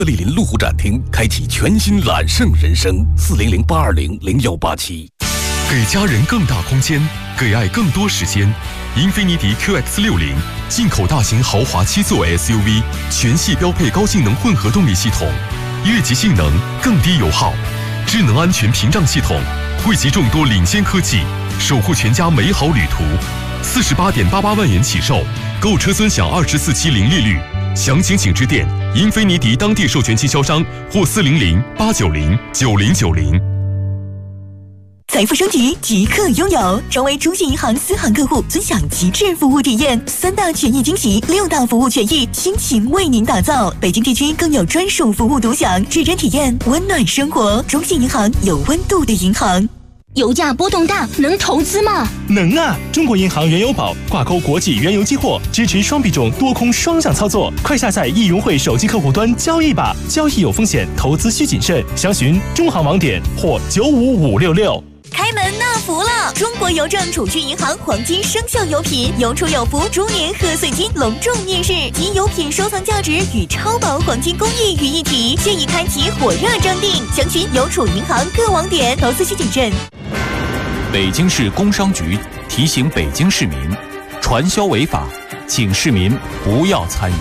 丽林路虎展厅开启全新揽胜人生，400-820-0187。 给家人更大空间，给爱更多时间。英菲尼迪 QX60进口大型豪华7座 SUV， 全系标配高性能混合动力系统，越级性能，更低油耗，智能安全屏障系统，汇集众多领先科技，守护全家美好旅途。48.88万元起售，购车尊享24期零利率。详情请致电英菲尼迪当地授权经销商或400-890-9090。 财富升级即刻拥有，成为中信银行私行客户，尊享极致服务体验，3大权益惊喜，6大服务权益，倾情为您打造。北京地区更有专属服务独享，认真体验温暖生活。中信银行有温度的银行。 油价波动大，能投资吗？ 能啊！中国银行原油宝挂钩国际原油期货，支持双币种多空双向操作。快下载易融汇手机客户端交易吧，交易有风险，投资需谨慎。详询中行网点或95566。 开门纳福了！中国邮政储蓄银行黄金生肖有品有储有福猪年贺岁金隆重面世，集有品收藏价值与超薄黄金工艺于一体，现已开启火热征订，详询邮储银行各网点，投资需谨慎。 北京市工商局提醒北京市民，传销违法，请市民不要参与。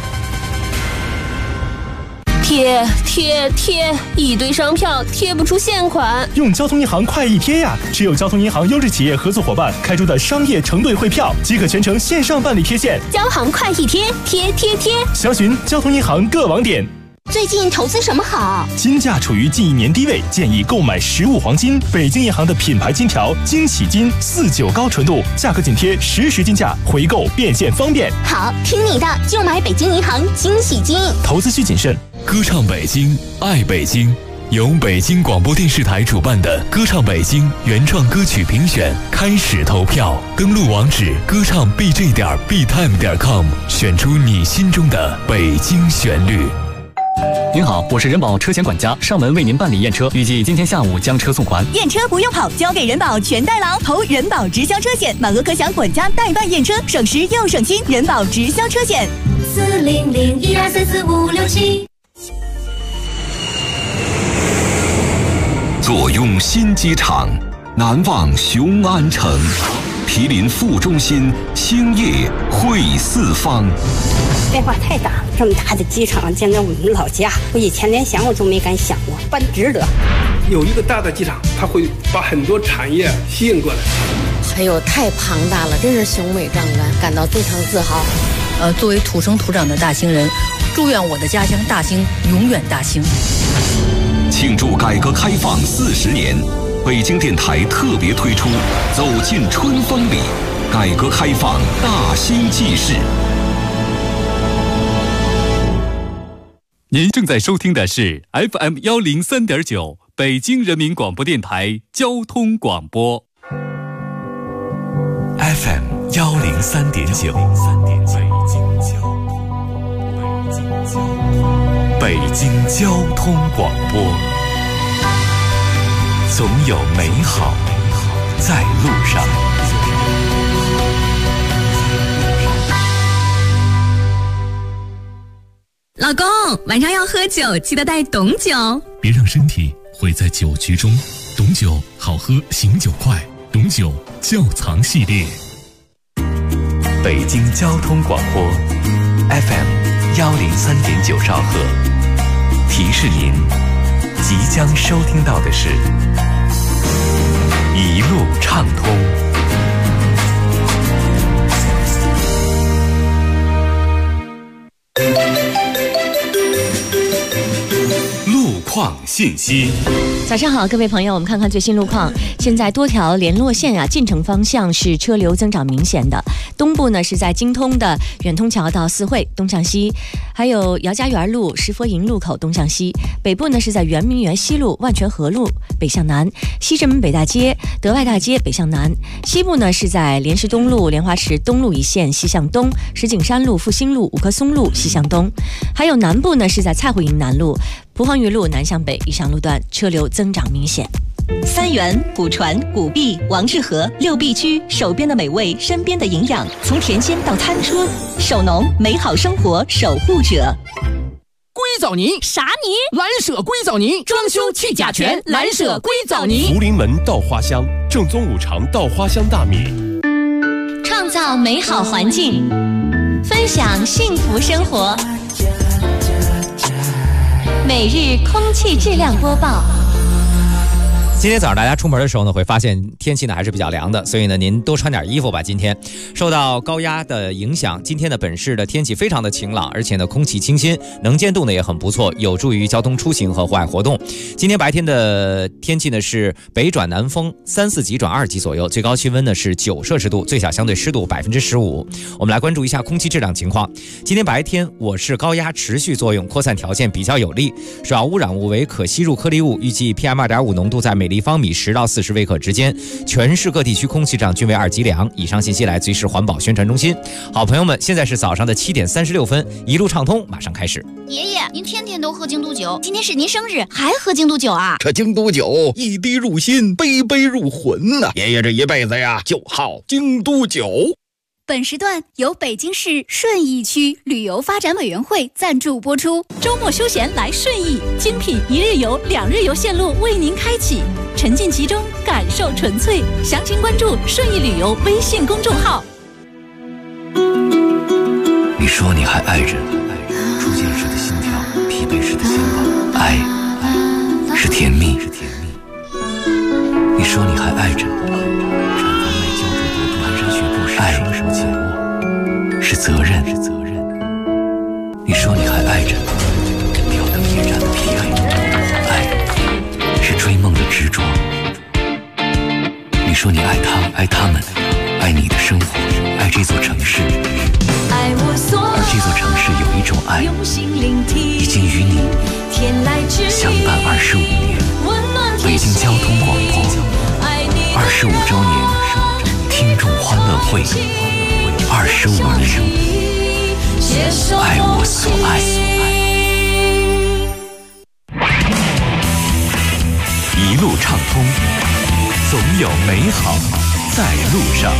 贴，一堆商票贴不出现款。 用交通银行快易贴呀！持有交通银行优质企业合作伙伴开出的商业承兑汇票，即可全程线上办理贴现。 交行快易贴，贴。 详询交通银行各网点。 最近投资什么好？ 金价处于近1年低位，建议购买实物黄金。北京银行的品牌金条惊喜金49高纯度，价格紧贴实时金价，回购变现方便。 好，听你的，就买北京银行惊喜金。 投资需谨慎。 歌唱北京，爱北京，由北京广播电视台主办的歌唱北京原创歌曲评选开始投票，登录网址歌唱 bj.btime.com， 选出你心中的北京旋律。 您好，我是人保车险管家，上门为您办理验车，预计今天下午将车送还。 验车不用跑，交给人保全代劳，投人保直销车险，满额可享管家代办验车，省时又省心。人保直销车险，400-1234567。 坐拥新机场，难忘雄安城，毗邻副中心，兴业汇四方。 变化太大了，这么大的机场建在我们老家，我以前连想我都没敢想过，办值得。 有一个大的机场，它会把很多产业吸引过来。 还有太庞大了，真是雄伟壮观，感到非常自豪。 作为土生土长的大兴人，祝愿我的家乡大兴永远大兴。 庆祝改革开放40年，北京电台特别推出《走进春风里》，改革开放大兴纪事。 您正在收听的是 FM 103.9北京人民广播电台交通广播。 FM 103.9，北京交通广播，总有美好在路上。 老公，晚上要喝酒，记得带董酒， 别让身体毁在酒局中。董酒好喝，醒酒快，董酒窖藏系列。北京交通广播 FM 103.9兆赫，提示您即将收听到的是一路畅通。路况信息。 早上好，各位朋友，我们看看最新路况。现在多条联络线进城方向是车流增长明显的。东部呢是在京通的远通桥到四惠东向西，还有姚家园路石佛营路口东向西。北部呢是在圆明园西路万泉河路北向南，西直门北大街德外大街北向南。西部呢是在莲石东路莲花池东路一线西向东，石景山路复兴路五棵松路西向东。还有南部呢是在蔡湖营南路蒲黄榆路南向北以上路段车流增长明显。 三元、古传、古碧、王致和6必居，手边的美味，身边的营养，从甜鲜到餐桌，守农美好生活守护者。 硅藻泥。 啥泥？ 蓝舍硅藻泥，装修去甲醛，蓝舍硅藻泥。 福临门稻花香，正宗五常稻花香大米。 创造美好环境，分享幸福生活。每日空气质量播报。 今天早上大家出门的时候呢，会发现天气呢还是比较凉的，所以呢您多穿点衣服吧。今天受到高压的影响，今天的本市的天气非常的晴朗，而且呢空气清新，能见度呢也很不错，有助于交通出行和户外活动。今天白天的天气呢是北转南风3、4级转2级左右，最高气温呢是9摄氏度，最小相对湿度15%。我们来关注一下空气质量情况。今天白天我市高压持续作用，扩散条件比较有利，主要污染物为可吸入颗粒物，预计 PM2.5 浓度在每立方米10到40微克之间，全市各地区空气质量均为2级良。以上信息来自于市环保宣传中心。好朋友们，现在是早上的7点36分，一路畅通马上开始。 爷爷，您天天都喝京都酒，今天是您生日，还喝京都酒啊？ 这京都酒一滴入心，杯杯入魂呐！爷爷这一辈子呀，就好京都酒。 本时段由北京市顺义区旅游发展委员会赞助播出。周末休闲来顺义，精品1日游、2日游线路为您开启，沉浸其中，感受纯粹。详情关注顺义旅游微信公众号。 你说你还爱着，初见时的心跳，疲惫时的肩膀，爱是甜蜜。你说你还爱着，爱是责任。你说你还爱着，吊灯夜战的疲惫，爱是追梦的执着。你说你爱他，爱他们，爱你的生活，爱这座城市。而这座城市有一种爱，已经与你相伴25年。北京交通广播25周年听众欢乐会，25年，爱我所爱。 一路畅通，总有美好在路上。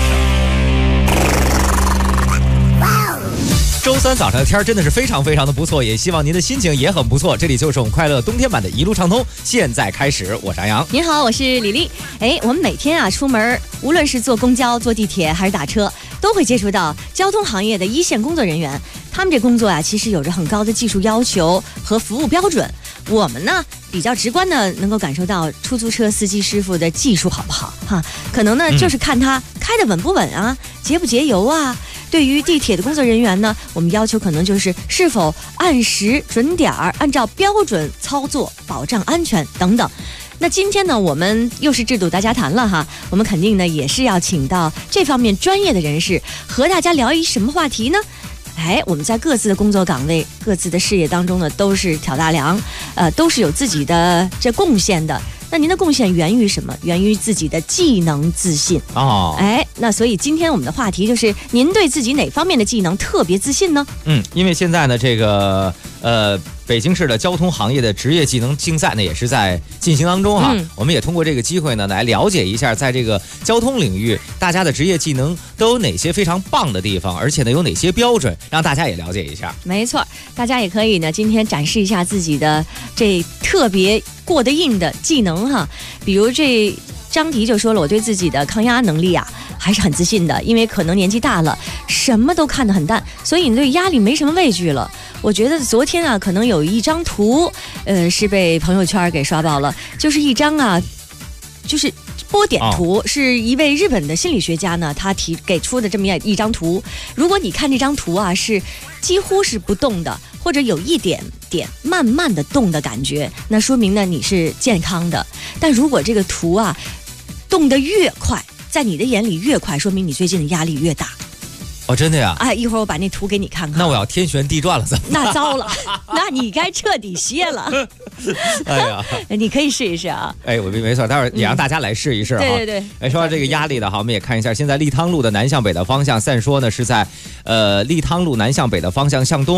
周三早上的天儿真的是非常非常的不错，也希望您的心情也很不错。这里就是我们快乐冬天版的一路畅通，现在开始，我是杨洋。 您好，我是李丽。我们每天啊出门，无论是坐公交、坐地铁还是打车，都会接触到交通行业的一线工作人员。他们这工作啊，其实有着很高的技术要求和服务标准。我们呢，比较直观的能够感受到出租车司机师傅的技术好不好哈？可能呢就是看他开得稳不稳啊，节不节油啊。对于地铁的工作人员呢，我们要求可能就是是否按时准点儿，按照标准操作，保障安全等等。那今天呢，我们又是制度大家谈了哈，我们肯定呢也是要请到这方面专业的人士，和大家聊一什么话题呢？我们在各自的工作岗位、各自的事业当中呢，都是挑大梁，都是有自己的这贡献的。那您的贡献源于什么？源于自己的技能自信哦。那所以今天我们的话题就是，您对自己哪方面的技能特别自信呢？ 因为现在呢，这个北京市的交通行业的职业技能竞赛呢，也是在进行当中哈。我们也通过这个机会呢，来了解一下，在这个交通领域，大家的职业技能都有哪些非常棒的地方，而且呢，有哪些标准，让大家也了解一下。 没错，大家也可以呢，今天展示一下自己的这特别过得硬的技能哈。比如这张迪就说了，我对自己的抗压能力啊还是很自信的，因为可能年纪大了，什么都看得很淡，所以你对压力没什么畏惧了。我觉得昨天啊，可能有一张图，是被朋友圈给刷爆了，就是一张啊，就是波点图，是一位日本的心理学家呢，他给出的这么一张图。如果你看这张图啊，是几乎是不动的，或者有一点点慢慢的动的感觉，那说明呢你是健康的。但如果这个图啊动得越快，在你的眼里越快，说明你最近的压力越大。 哦，真的呀！ 一会儿我把那图给你看看。 那我要天旋地转了，怎么？ 那糟了，那你该彻底歇了。 哎呀， 你可以试一试啊。 我没错，待会儿也让大家来试一试哈。 对。 说到这个压力的哈，我们也看一下，现在利汤路的南向北的方向散说呢是在利汤路南向北的方向向东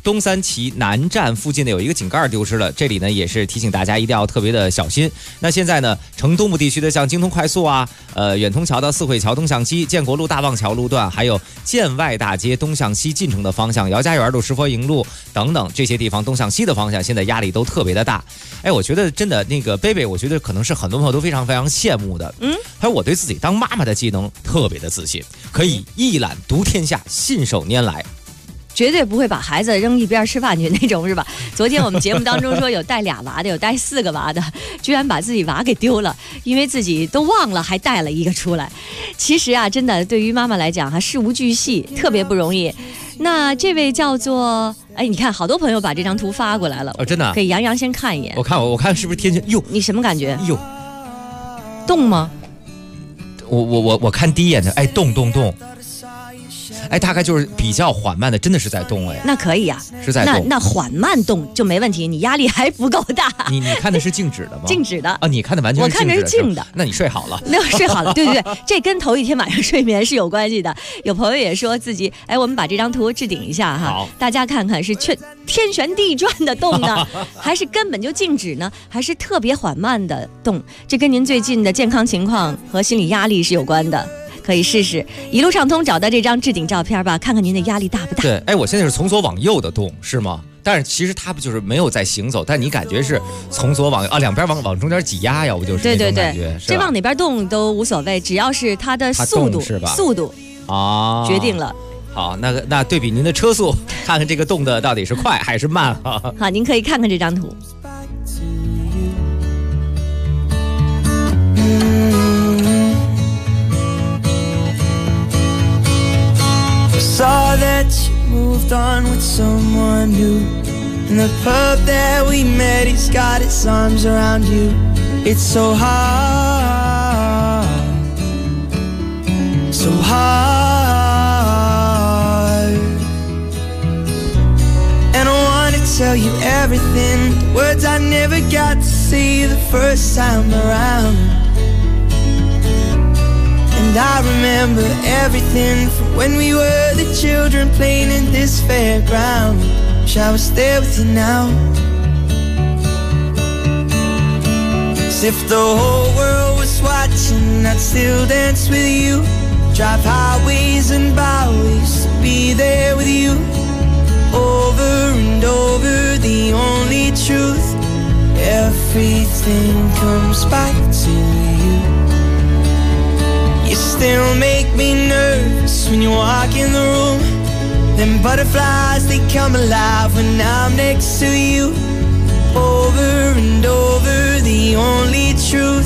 东三旗南站附近的有一个井盖丢失了，这里呢也是提醒大家一定要特别的小心。那现在呢，城东部地区的像京通快速啊、远通桥到四惠桥东向西、建国路大望桥路段，还有建外大街东向西进城的方向、姚家园路、石佛营路等等这些地方东向西的方向，现在压力都特别的大。哎，我觉得真的那个贝贝，我觉得可能是很多朋友都非常非常羡慕的。还有我对自己当妈妈的技能特别的自信，可以一览独天下，信手拈来。 绝对不会把孩子扔一边吃饭去那种，是吧？昨天我们节目当中说有带2娃的，有带4个娃的，居然把自己娃给丢了，因为自己都忘了，还带了一个出来。其实啊，真的对于妈妈来讲，事无巨细，特别不容易。那这位叫做，哎，你看，好多朋友把这张图发过来了， 真的， 可以杨洋先看一眼。 我看是不是天气？哟， 你什么感觉？ 哟， 动吗？ 我看第一眼的，哎，动。哎，大概就是比较缓慢的，真的是在动哎。 那可以啊， 是在动。 那缓慢动就没问题，你压力还不够大。 你看的是静止的吗？ 静止的啊，你看的完全是静止的。 我看的是静的。 那你睡好了？ 那睡好了，对，这跟头一天晚上睡眠是有关系的。有朋友也说自己，哎，我们把这张图置顶一下哈， 好， 大家看看是天旋地转的动呢，还是根本就静止呢，还是特别缓慢的动？这跟您最近的健康情况和心理压力是有关的。可以试试一路畅通找到这张置顶照片吧，看看您的压力大不大。 对，哎，我现在是从左往右的动，是吗？但是其实它不就是没有在行走，但你感觉是从左往两边往中间挤压呀，不就是那种感觉？ 对，这往哪边动都无所谓，只要是它的速度是吧？ 速度啊，决定了。 好，那对比您的车速，看看这个动的到底是快还是慢啊？ 好，您可以看看这张图。 Saw that you moved on with someone new, and the pub that we met, he's got his arms around you. It's so hard, so hard. And I wanna tell you everything, the words I never got to say the first time around. And I remember everything from when we were the children playing in this fairground. Wish I was there with you now. As if the whole world was watching, I'd still dance with you. Drive highways and byways to be there with you. Over and over, the only truth. Everything comes back to you.You still make me nervous when you walk in the room. Them butterflies, they come alive when I'm next to you. Over and over, the only truth.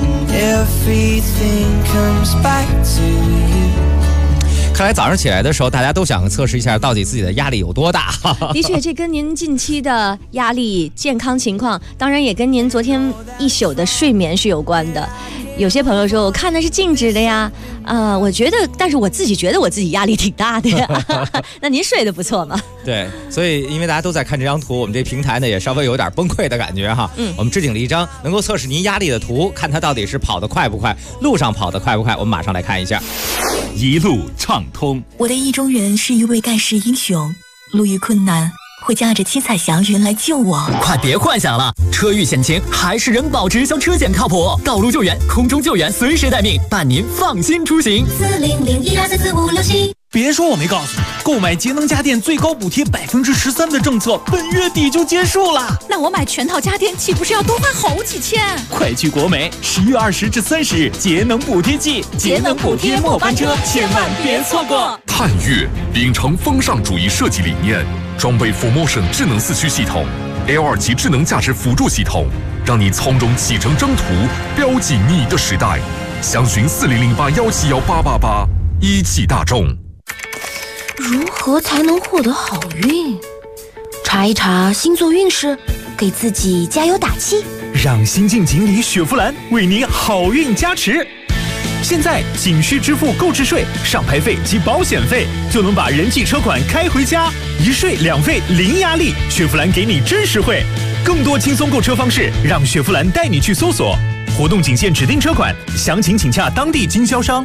Everything comes back to you. 看来早上起来的时候，大家都想测试一下到底自己的压力有多大。 的确，这跟您近期的压力、健康情况，当然也跟您昨天一宿的睡眠是有关的。有些朋友说，我看的是静止的呀，我觉得，但是我自己觉得我自己压力挺大的呀。那您睡得不错吗？ 对，所以因为大家都在看这张图，我们这平台呢也稍微有点崩溃的感觉哈。我们置顶了一张能够测试您压力的图，看它到底是跑得快不快，路上跑得快不快。我们马上来看一下。 一路畅通。 我的意中人是一位盖世英雄，路遇困难会驾着七彩祥云来救我。 快别幻想了，车遇险情还是人保直销车险靠谱，道路救援、空中救援随时待命，伴您放心出行。 40012344567。 别说我没告诉你，购买节能家电最高补贴13%的政策本月底就结束了。 那我买全套家电岂不是要多花好几千？ 快去国美，11月20至30日节能补贴季，节能补贴末班车，千万别错过。 探岳秉承风尚主义设计理念，装备 4Motion 智能4驱系统 ，L2 级智能驾驶辅助系统，让你从容启程征途，标记你的时代。详询4008171888，一汽大众。 如何才能获得好运？查一查星座运势，给自己加油打气。 让新晋锦鲤雪佛兰为你好运加持。现在仅需支付购置税、上牌费及保险费，就能把人气车款开回家，一税两费零压力。雪佛兰给你真实惠，更多轻松购车方式，让雪佛兰带你去搜索。活动仅限指定车款，详情请洽当地经销商。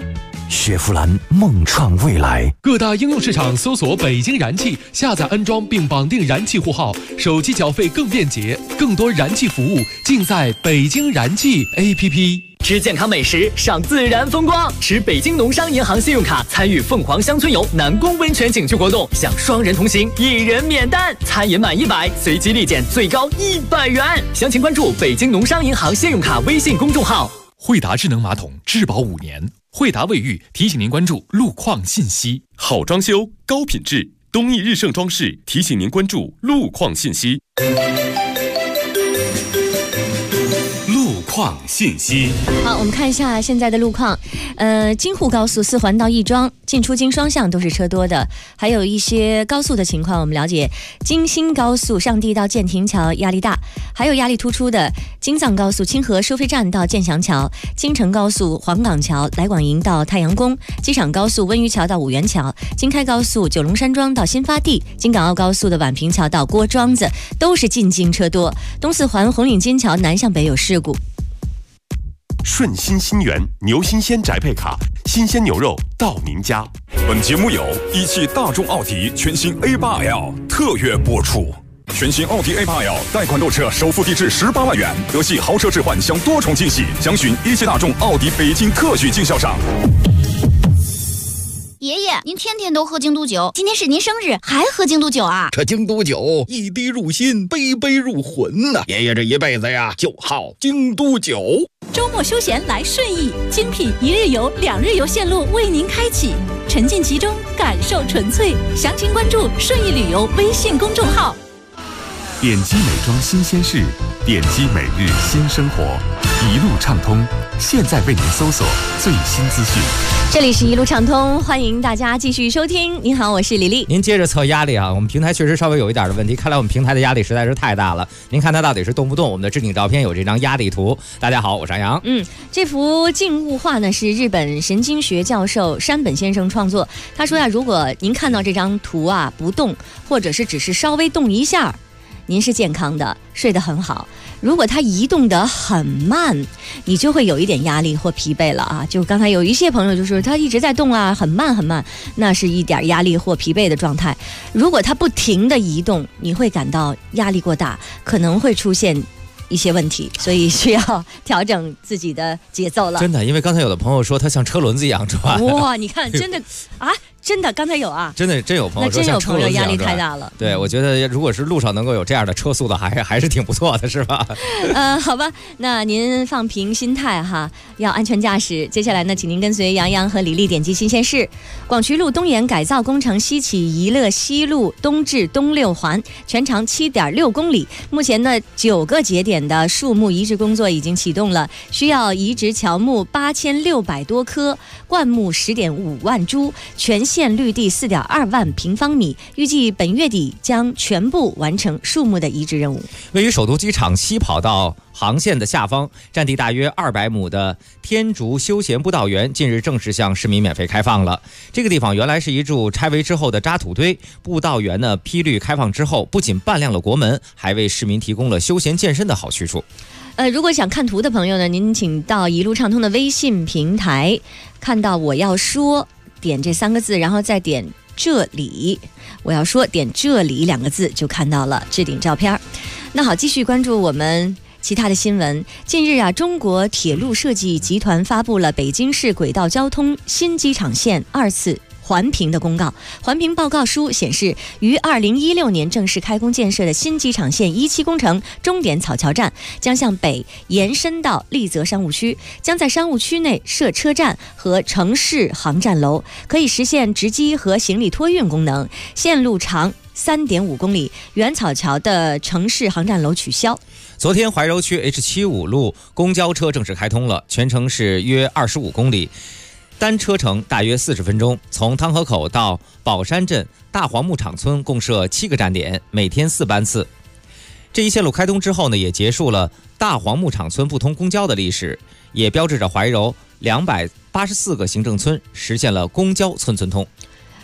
雪佛兰梦创未来。 各大应用市场搜索北京燃气，下载安装并绑定燃气户号，手机缴费更便捷，更多燃气服务尽在北京燃气 APP。 吃健康美食，赏自然风光，持北京农商银行信用卡参与凤凰乡村游南宫温泉景区活动，享双人同行，1人免单，餐饮满100，随机立减最高100元。详情关注北京农商银行信用卡微信公众号。 惠达智能马桶质保5年，惠达卫浴提醒您关注路况信息。 好装修，高品质，东义日盛装饰提醒您关注路况信息。路况信息。 好，我们看一下现在的路况。京沪高速4环到亦庄进出京双向都是车多的，还有一些高速的情况。我们了解，京新高速上地到建亭桥压力大，还有压力突出的京藏高速清河收费站到建祥桥，京承高速黄岗桥来广营到太阳宫，机场高速温榆桥到五元桥，京开高速九龙山庄到新发地，京港澳高速的宛平桥到郭庄子都是进京车多。东4环红领巾桥南向北有事故。 顺心新源牛新鲜宅配卡，新鲜牛肉到您家。 本节目由一汽大众奥迪全新 A8L 特约播出。全新奥迪 A8L 贷款购车首付低至18万元，德系豪车置换享多重惊喜，详询一汽大众奥迪北京特许经销商。 爷爷，您天天都喝京都酒，今天是您生日，还喝京都酒啊？ 这京都酒一滴入心，杯杯入魂呐！爷爷这一辈子呀，就好京都酒。 周末休闲来顺义，精品1日游、2日游线路为您开启，沉浸其中，感受纯粹。详情关注顺义旅游微信公众号。 点击美妆新鲜事，点击每日新生活，一路畅通。现在为您搜索最新资讯。 这里是一路畅通，欢迎大家继续收听。您好，我是李丽。 您接着测压力啊，我们平台确实稍微有一点的问题，看来我们平台的压力实在是太大了。您看它到底是动不动？我们的置顶照片有这张压力图。大家好，我是杨洋。 这幅静物画呢是日本神经学教授山本先生创作。他说呀，如果您看到这张图啊不动，或者是只是稍微动一下，您是健康的，睡得很好。如果它移动得很慢，你就会有一点压力或疲惫了啊。就刚才有一些朋友就说他一直在动啊，很慢很慢，那是一点压力或疲惫的状态。如果它不停地移动，你会感到压力过大，可能会出现一些问题，所以需要调整自己的节奏了。 真的，因为刚才有的朋友说它像车轮子一样转。 哇，你看，真的啊。真的，刚才有啊， 真有朋友说像车轮子一样， 压力太大了。 对，我觉得如果是路上能够有这样的车速的，还是挺不错的，是吧？ 好吧，那您放平心态哈，要安全驾驶。接下来呢，请您跟随杨洋和李丽点击新鲜事。广渠路东延改造工程西起宜乐西路东至东6环，全长7.6公里。目前呢，9个节点的树木移植工作已经启动了，需要移植乔木8600多棵，灌木10.5万株，全县绿地4.2万平方米，预计本月底将全部完成树木的移植任务。 位于首都机场西跑道航线的下方，占地大约200亩的天竺休闲步道园近日正式向市民免费开放了。这个地方原来是一处拆围之后的渣土堆，步道园呢批绿开放之后，不仅扮亮了国门，还为市民提供了休闲健身的好去处。 如果想看图的朋友呢，您请到一路畅通的微信平台，看到我要说，点这3个字，然后再点这里，我要说点这里2个字，就看到了置顶照片。那好，继续关注我们其他的新闻。近日啊，中国铁路设计集团发布了北京市轨道交通新机场线2次环评的公告。环评报告书显示，于2016年正式开工建设的新机场线1期工程终点草桥站将向北延伸到丽泽商务区，将在商务区内设车站和城市航站楼，可以实现直机和行李托运功能。线路长3.5公里，原草桥的城市航站楼取消。 昨天怀柔区 H75 路公交车正式开通了，全程是约25公里，单车程大约40分钟，从汤河口到宝山镇大黄牧场村共设7个站点，每天4班次。这一线路开通之后呢，也结束了大黄牧场村不通公交的历史，也标志着怀柔284个行政村实现了公交村村通。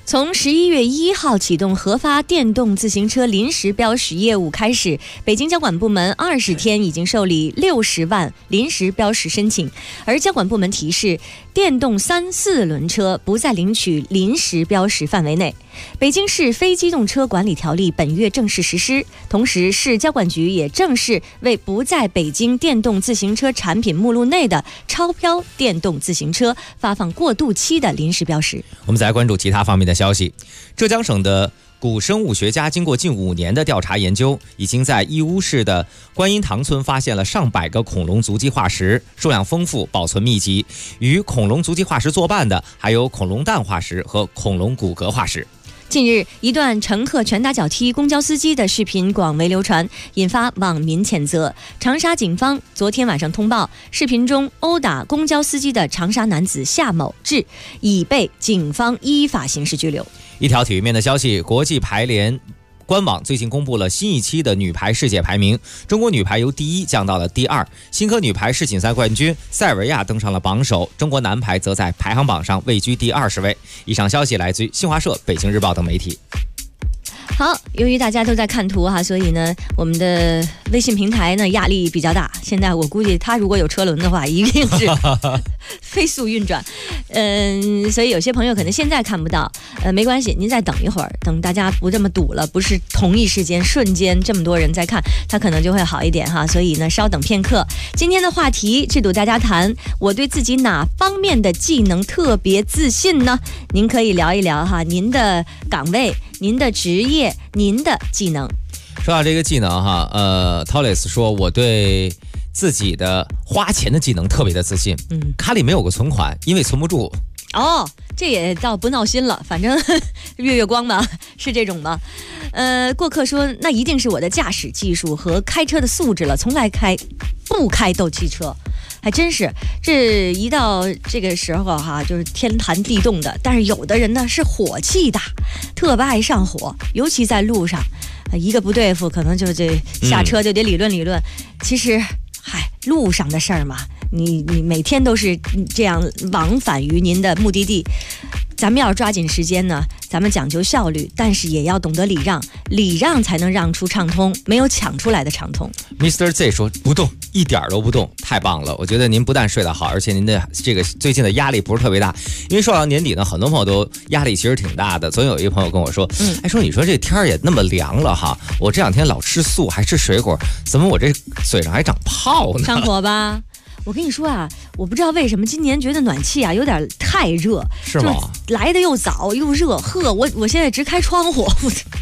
从11月1号启动核发电动自行车临时标识业务开始，北京交管部门20天已经受理60万临时标识申请，而交管部门提示，电动3、4轮车不在领取临时标识范围内。北京市非机动车管理条例本月正式实施，同时市交管局也正式为不在北京电动自行车产品目录内的超标电动自行车发放过渡期的临时标识。 我们再来关注其他方面的消息。浙江省的古生物学家经过近5年的调查研究，已经在义乌市的观音塘村发现了上百个恐龙足迹化石，数量丰富，保存密集。与恐龙足迹化石作伴的还有恐龙蛋化石和恐龙骨骼化石。 近日，一段乘客拳打脚踢公交司机的视频广为流传，引发网民谴责。长沙警方昨天晚上通报，视频中殴打公交司机的长沙男子夏某志已被警方依法刑事拘留。 一条体育面的消息，国际排联官网最近公布了新一期的女排世界排名，中国女排由第1降到了第2，新科女排世锦赛冠军塞尔维亚登上了榜首，中国男排则在排行榜上位居第20位。以上消息来自于新华社、北京日报等媒体。 好，由于大家都在看图哈，所以呢，我们的微信平台呢压力比较大。现在我估计他如果有车轮的话，一定是飞速运转。所以有些朋友可能现在看不到，没关系，您再等一会儿，等大家不这么堵了，不是同一时间瞬间这么多人在看，它可能就会好一点哈。所以呢，稍等片刻。今天的话题，制度大家谈，我对自己哪方面的技能特别自信呢？您可以聊一聊哈，您的岗位、您的职业、您的技能。 说到这个技能哈，Tolis 说我对自己的花钱的技能特别的自信。卡里没有个存款，因为存不住。 哦，这也倒不闹心了，反正月光吧，是这种吗？过客说那一定是我的驾驶技术和开车的素质了，从来不开斗气车。还真是，这一到这个时候哈，就是天寒地冻的。但是有的人呢是火气大，特别爱上火，尤其在路上，一个不对付，可能就这下车就得理论理论。其实，路上的事儿嘛，你每天都是这样往返于您的目的地。咱们要抓紧时间呢，咱们讲究效率，但是也要懂得礼让，礼让才能让出畅通，没有抢出来的畅通。 Mr. Z 说不动，一点都不动，太棒了！我觉得您不但睡得好，而且您的这个最近的压力不是特别大，因为说到年底呢，很多朋友都压力其实挺大的。昨天有一个朋友跟我说，说你说这天也那么凉了哈，我这2天老吃素还吃水果，怎么我这嘴上还长泡呢？ 上火吧？我跟你说啊，我不知道为什么今年觉得暖气啊有点太热， 是吗？ 来的又早又热，我现在直开窗户，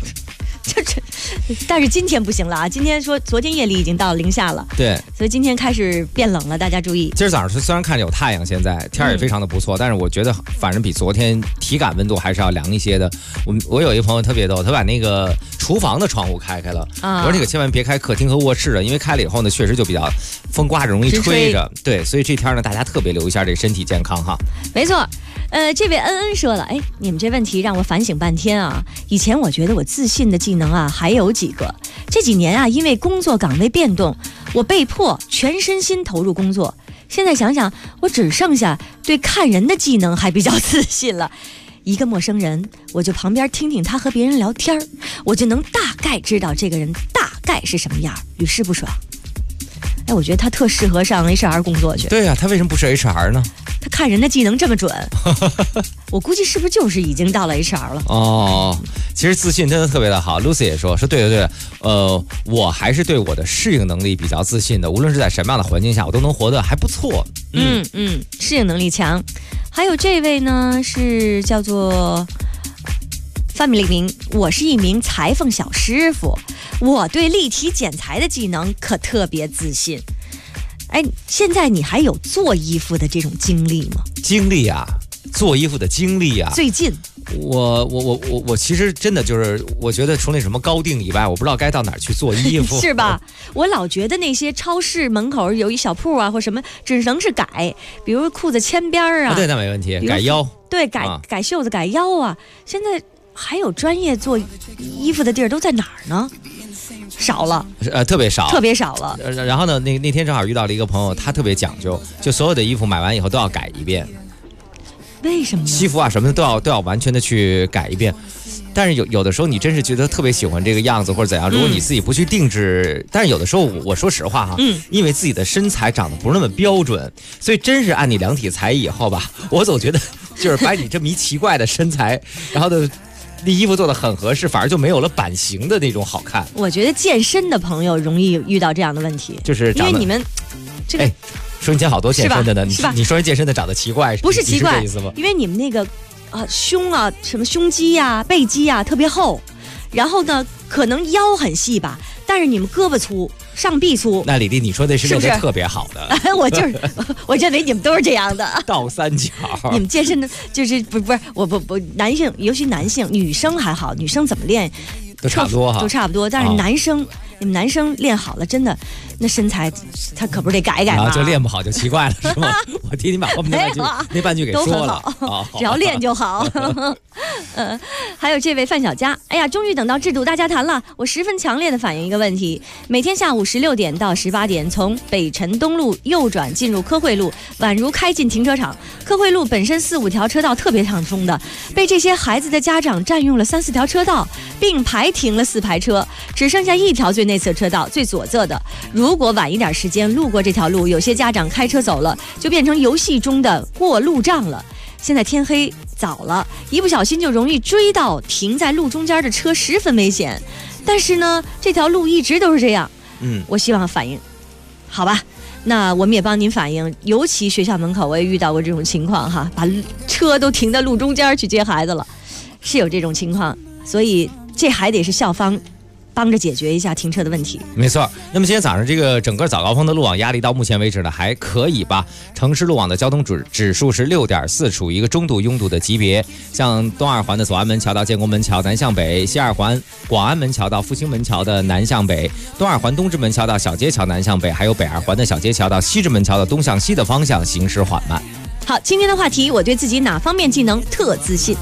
但是今天不行了啊！今天说昨天夜里已经到零下了，对，所以今天开始变冷了，大家注意。 今儿早上虽然看着有太阳，现在天也非常的不错，但是我觉得反正比昨天体感温度还是要凉一些的。我有一个朋友特别逗，他把那个厨房的窗户开了，我说这个千万别开客厅和卧室的，因为开了以后呢，确实就比较风刮着容易吹着，对，所以这天呢，大家特别留意一下这身体健康哈。 没错。这位恩恩说了，你们这问题让我反省半天啊！以前我觉得我自信的技能啊还有几个，这几年啊因为工作岗位变动，我被迫全身心投入工作。现在想想，我只剩下对看人的技能还比较自信了。一个陌生人，我就旁边听听他和别人聊天，我就能大概知道这个人大概是什么样，屡试不爽。我觉得他特适合上 HR 工作去。 对啊，他为什么不是 HR 呢？ 他看人的技能这么准，我估计是不是就是已经到了 HR 了？ 哦，其实自信真的特别的好。Lucy 也说对，我还是对我的适应能力比较自信的，无论是在什么样的环境下，我都能活得还不错。 适应能力强。还有这位呢，是叫做范米利明，我是一名裁缝小师傅，我对立体剪裁的技能可特别自信。现在你还有做衣服的这种经历吗？ 经历啊，做衣服的经历啊。 最近我其实真的就是，我觉得除了什么高定以外，我不知道该到哪儿去做衣服， 是吧？我老觉得那些超市门口有一小铺啊，或什么，只能是改，比如裤子牵边啊。 对，那没问题，改腰。 对，改袖子、改腰啊。现在还有专业做衣服的地儿都在哪儿呢？少了， 特别少了。 然后呢，那天正好遇到了一个朋友，他特别讲究，就所有的衣服买完以后都要改一遍。 为什么？ 西服啊什么的都要完全的去改一遍。但是有的时候你真是觉得特别喜欢这个样子或者怎样，如果你自己不去定制，但是有的时候我说实话哈，因为自己的身材长得不是那么标准，所以真是按你量体裁衣以后吧，我总觉得就是把你这么一奇怪的身材，然后的那衣服做得很合适，反而就没有了版型的那种好看。 我觉得健身的朋友容易遇到这样的问题， 就是因为你们这个说你见好多健身的呢，你说人健身的长得奇怪， 不是奇怪， 是这意思吗？ 因为你们那个胸啊，什么胸肌啊、背肌啊特别厚，然后呢，可能腰很细吧，但是你们胳膊粗、上臂粗。 那李丽，你说那是练得特别好的。 我认为你们都是这样的。 倒三角。 你们健身的就是不是我男性，尤其男性，女生还好，女生怎么练都差不多哈， 都差不多。但是男生，你们男生练好了，真的那身材他可不是得改一改吗？ 然后就练不好就奇怪了，是吗？我替你把后面那半句给说了， 只要练就好。还有这位范小佳，哎呀，终于等到制度大家谈了。我十分强烈的反映一个问题：每天下午16点到18点，从北辰东路右转进入科惠路，宛如开进停车场。科惠路本身4、5条车道特别畅通的，被这些孩子的家长占用了3、4条车道，并排停了4排车，只剩下1条最内侧车道，最左侧的。如果晚一点时间路过这条路，有些家长开车走了，就变成游戏中的过路障了。现在天黑早了，一不小心就容易追到停在路中间的车，十分危险。但是呢，这条路一直都是这样。我希望反映，好吧？那我们也帮您反映，尤其学校门口我也遇到过这种情况哈，把车都停在路中间去接孩子了，是有这种情况，所以这还得是校方帮着解决一下停车的问题。 没错。那么今天早上这个整个早高峰的路网压力到目前为止呢还可以吧？城市路网的交通指数是6.4，处于一个中度拥堵的级别。像东二环的左安门桥到建国门桥南向北，西二环广安门桥到复兴门桥的南向北，东二环东直门桥到小街桥南向北，还有北二环的小街桥到西直门桥的东向西的方向行驶缓慢。 好，今天的话题，我对自己哪方面技能特自信？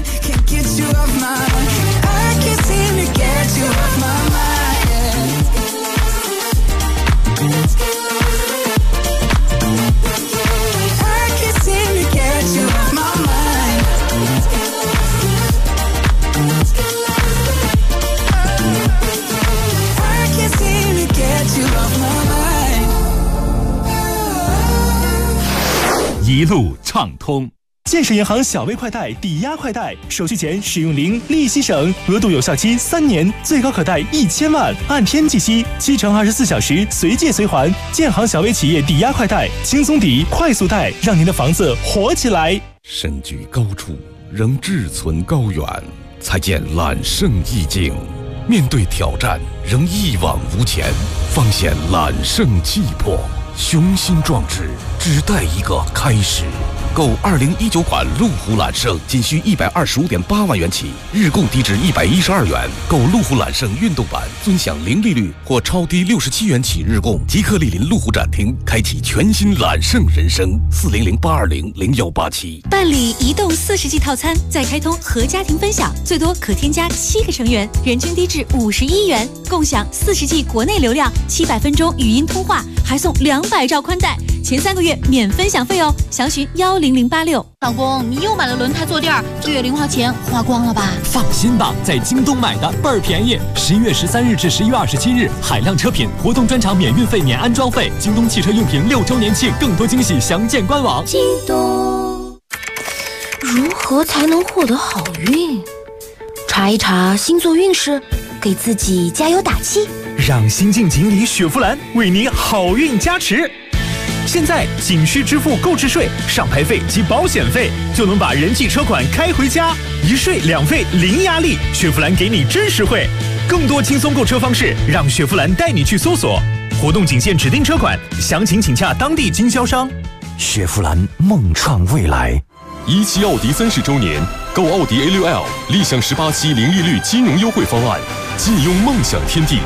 一路畅通。建设银行小微快贷抵押快贷，手续前使用零，利息省，额度有效期3年，最高可贷1000万，按天计息，7乘24小时随借随还。建行小微企业抵押快贷，轻松抵，快速贷，让您的房子活起来。 身居高处，仍志存高远，才见揽胜意境；面对挑战，仍一往无前，方显揽胜气魄。雄心壮志，只待一个开始。购2019款路虎揽胜仅需125.8万元起，日供低至112元。购路虎揽胜运动版，尊享零利率或超低67元起日供。即刻莅临路虎展厅，开启全新揽胜人生。40082000187。 办理移动40G 套餐，再开通和家庭分享，最多可添加7个成员，人均低至51元，共享40G 国内流量，700分钟语音通话，还送200兆宽带，前3个月免分享费哦。详询10086。 老公，你又买了轮胎坐垫，这月零花钱花光了吧？ 放心吧，在京东买的倍儿便宜。11月13日至11月27日，海量车品活动专场免运费、免安装费。京东汽车用品6周年庆，更多惊喜详见官网。 京东。如何才能获得好运？查一查星座运势，给自己加油打气。 让新晋锦鲤雪佛兰为您好运加持。现在仅需支付购置税、上牌费及保险费，就能把人气车款开回家，一税两费零压力。雪佛兰给你真实惠，更多轻松购车方式，让雪佛兰带你去搜索。活动仅限指定车款，详情请洽当地经销商。 雪佛兰梦创未来。 17奥迪30周年，购奥迪 A6L 立享18期零利率金融优惠方案，尽用梦想天地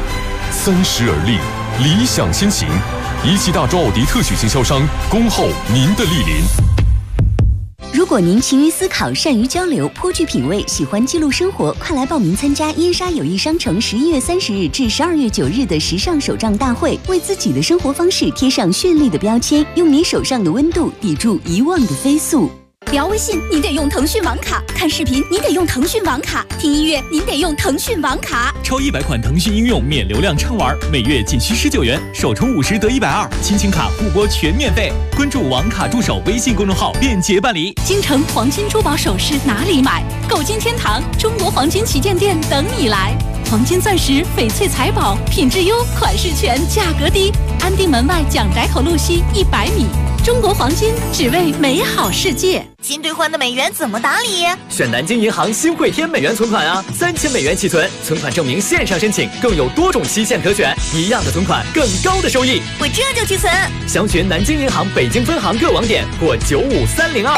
，30而立，理想先行。17大洲奥迪特许经销商，恭候您的莅临。 如果您勤于思考、善于交流、颇具品味、喜欢记录生活，快来报名参加燕莎友谊商城11月30日至12月9日的时尚手账大会，为自己的生活方式贴上绚丽的标签，用你手上的温度抵住遗忘的飞速。 聊微信您得用腾讯网卡，看视频您得用腾讯网卡，听音乐您得用腾讯网卡。 超100款腾讯应用免流量畅玩，每月仅需19元，首充50得120，亲情卡互拨全免费。关注网卡助手微信公众号便捷办理。 京城黄金珠宝首饰哪里买？购金天堂中国黄金旗舰店等你来。黄金钻石、翡翠财宝，品质优，款式全，价格低。安定门外蒋宅口路西100米。中国黄金，只为美好世界。 新兑换的美元怎么打理？ 选南京银行新汇添美元存款啊，3000美元起存，存款证明线上申请，更有多种期限可选，一样的存款，更高的收益。 我这就去存。 详询南京银行北京分行各网点或95302。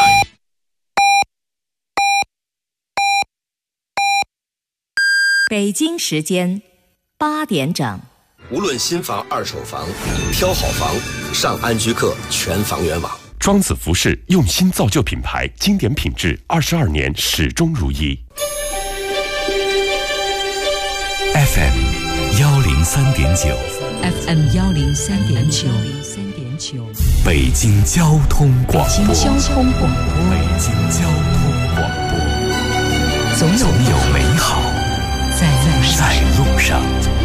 北京时间8点整。 无论新房、二手房，挑好房，上安居客全房源网。 庄子服饰用心造就品牌，经典品质，22年始终如一。 FM 103.9 FM 103.9 北京交通广播。 北京交通广播。 北京交通广播。总有美好在路上。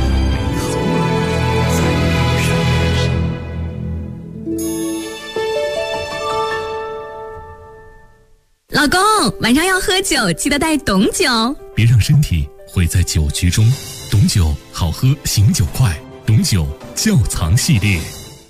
老公，晚上要喝酒，记得带董酒， 别让身体毁在酒局中。董酒好喝，醒酒快。董酒窖藏系列。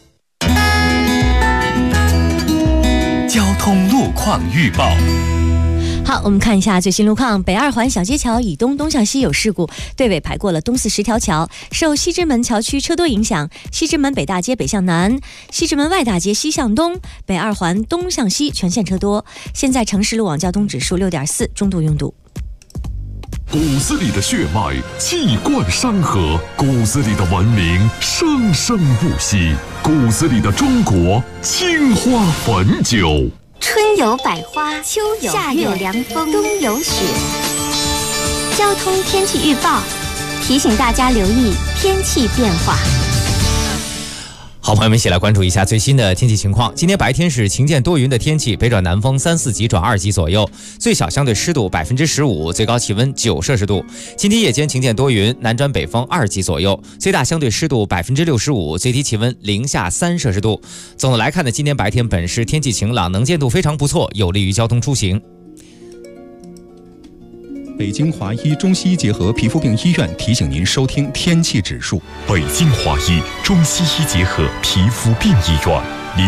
交通路况预报。 好，我们看一下最新路况。北二环小街桥以东东向西有事故，队尾排过了东410条桥，受西直门桥区车多影响，西直门北大街北向南，西直门外大街西向东，北二环东向西全线车多。现在城市路网交通指数6.4，中度拥堵。 骨子里的血脉气贯山河，骨子里的文明生生不息，骨子里的中国青花汾酒。 春有百花，秋有夏有凉风，冬有雪。交通天气预报提醒大家留意天气变化。 好，朋友们一起来关注一下最新的天气情况。今天白天是晴间多云的天气，北转南风3、4级转2级左右，最小相对湿度15%，最高气温9摄氏度。今天夜间晴间多云，南转北风2级左右，最大相对湿度65%，最低气温零下3摄氏度。总的来看呢，今天白天本市天气晴朗，能见度非常不错，有利于交通出行。 北京华医中西医结合皮肤病医院提醒您收听天气指数。 北京华医中西医结合皮肤病医院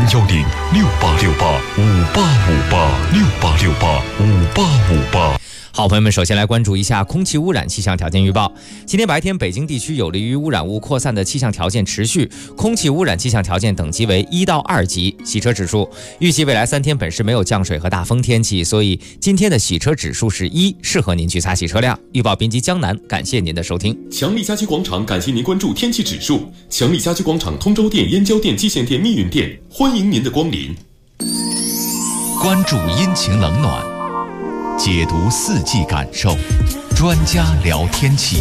，010-6868-5858，6868-5858。 好，朋友们，首先来关注一下空气污染气象条件预报。今天白天，北京地区有利于污染物扩散的气象条件持续，空气污染气象条件等级为1到2级。洗车指数预计未来3天本市没有降水和大风天气，所以今天的洗车指数是1，适合您去擦洗车辆。预报编辑江南，感谢您的收听。 强力家居广场感谢您关注天气指数。强力家居广场通州店、燕郊店、蓟县店、密云店，欢迎您的光临。 关注阴晴冷暖，解读四季感受，专家聊天气。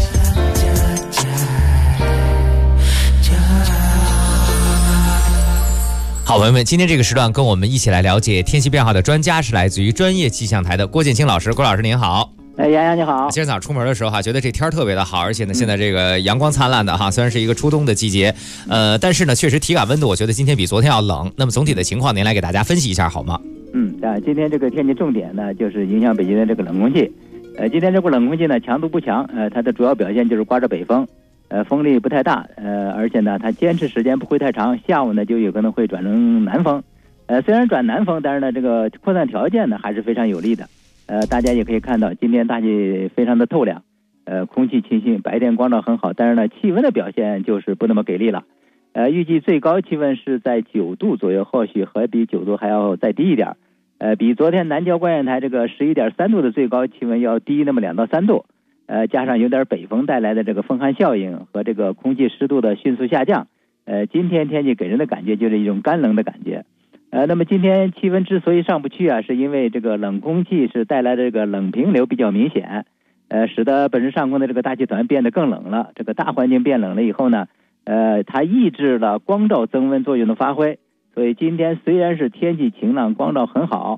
好，朋友们，今天这个时段跟我们一起来了解天气变化的专家是来自于专业气象台的郭建清老师。郭老师您好。 杨洋你好。 今天早上出门的时候觉得这天特别的好，而且呢，现在这个阳光灿烂的虽然是一个初冬的季节，但是呢，确实体感温度我觉得今天比昨天要冷。那么总体的情况，您来给大家分析一下好吗？ 今天这个天气重点呢，就是影响北京的这个冷空气。今天这股冷空气呢，强度不强，它的主要表现就是刮着北风，风力不太大，而且呢，它坚持时间不会太长，下午呢就有可能会转成南风。虽然转南风，但是呢，这个扩散条件呢还是非常有利的。大家也可以看到，今天大气非常的透亮，空气清新，白天光照很好，但是呢，气温的表现就是不那么给力了。预计最高气温是在9度左右，或许还比9度还要再低一点。比昨天南郊观远台这个11.3度的最高气温要低那么2到3度。加上有点北风带来的这个风寒效应和这个空气湿度的迅速下降，今天天气给人的感觉就是一种干冷的感觉。那么今天气温之所以上不去是因为这个冷空气是带来的这个冷平流比较明显，使得本市上空的这个大气团变得更冷了。这个大环境变冷了以后呢，它抑制了光照增温作用的发挥。所以今天虽然是天气晴朗，光照很好，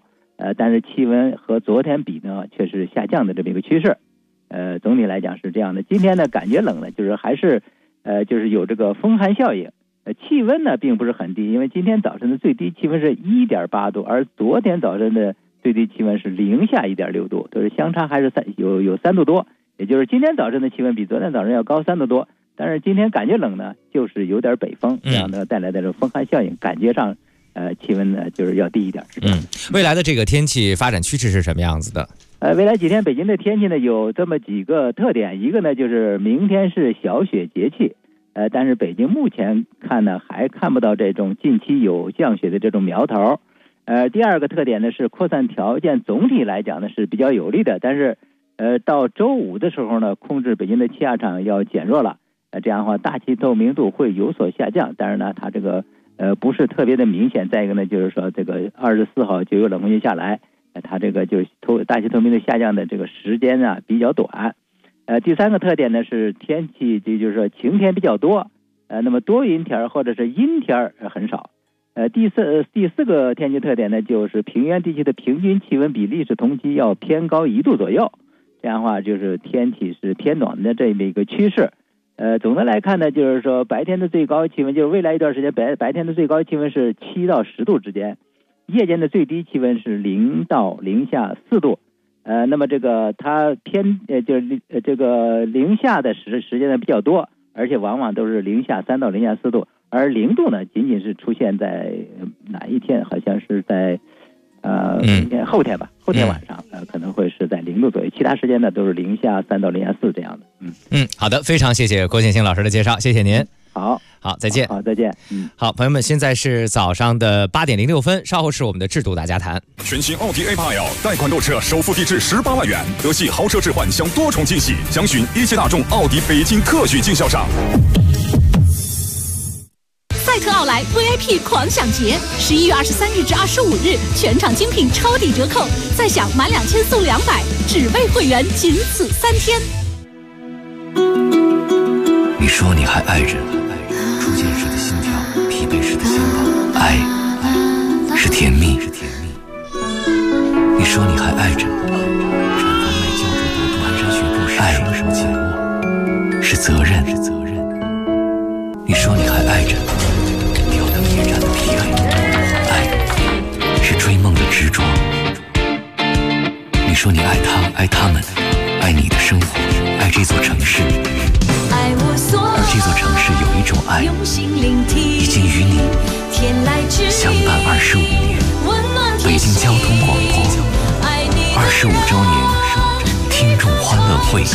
但是气温和昨天比呢，却是下降的这么一个趋势。总体来讲是这样的。今天呢，感觉冷呢，就是还是就是有这个风寒效应。气温呢并不是很低，因为今天早晨的最低气温是 1.8 度，而昨天早晨的最低气温是零下 1.6 度，就是相差还是有3度多。也就是今天早晨的气温比昨天早上要高3度多，但是今天感觉冷呢，就是有点北风，这样呢带来的这个风寒效应，感觉上气温呢就是要低一点。 未来的这个天气发展趋势是什么样子的？ 未来几天北京的天气呢有这么几个特点，一个呢就是明天是小雪节气，但是北京目前看呢还看不到这种近期有降雪的这种苗头。第二个特点呢是扩散条件总体来讲呢是比较有利的，但是到周五的时候呢，控制北京的气压场要减弱了，这样的话大气透明度会有所下降，但是呢它这个不是特别的明显。再一个呢就是说这个24号就有冷空气下来，它这个就是大气透明度下降的这个时间啊比较短。第三个特点呢是天气，就是说晴天比较多，那么多云天或者是阴天很少。第四个天气特点呢就是平原地区的平均气温比历史同期要偏高1度左右，这样的话就是天气是偏暖的这么一个趋势。总的来看呢，就是说白天的最高气温，就是未来一段时间白天的最高气温是7到10度之间，夜间的最低气温是0到零下4度。那么这个它就是这个零下的时间呢比较多，而且往往都是零下3到零下4度，而0度呢仅仅是出现在哪一天？好像是在后天吧，后天晚上可能会是在0度左右，其他时间呢都是零下3到零下4这样的。 好的，非常谢谢郭建兴老师的介绍，谢谢您。 好， 再见。 好，再见。 好，朋友们，现在是早上的8点06分，稍后是我们的制度大家谈。 全新奥迪 A8L 贷款购车首付低至18万元，德系豪车置换享多重惊喜，详询一汽大众奥迪北京特许经销商。 赛特奥莱 VIP 狂享节，11月23日至25日，全场精品超抵折扣，再享满2000送200，只为会员，仅此3天。 你说你还爱着，初见时的心跳，疲惫时的心跳，爱是甜蜜。你说你还爱着，绽放美娇柔朵朵，蹒跚学步时爱什么紧握，是责任。你说你还爱着，吊灯夜战的疲惫，爱是追梦的执着。你说你爱他，爱他们，爱你的生活，爱这座城市。而这座城市有一种爱，已经与你相伴25年。北京交通广播25周年听众欢乐会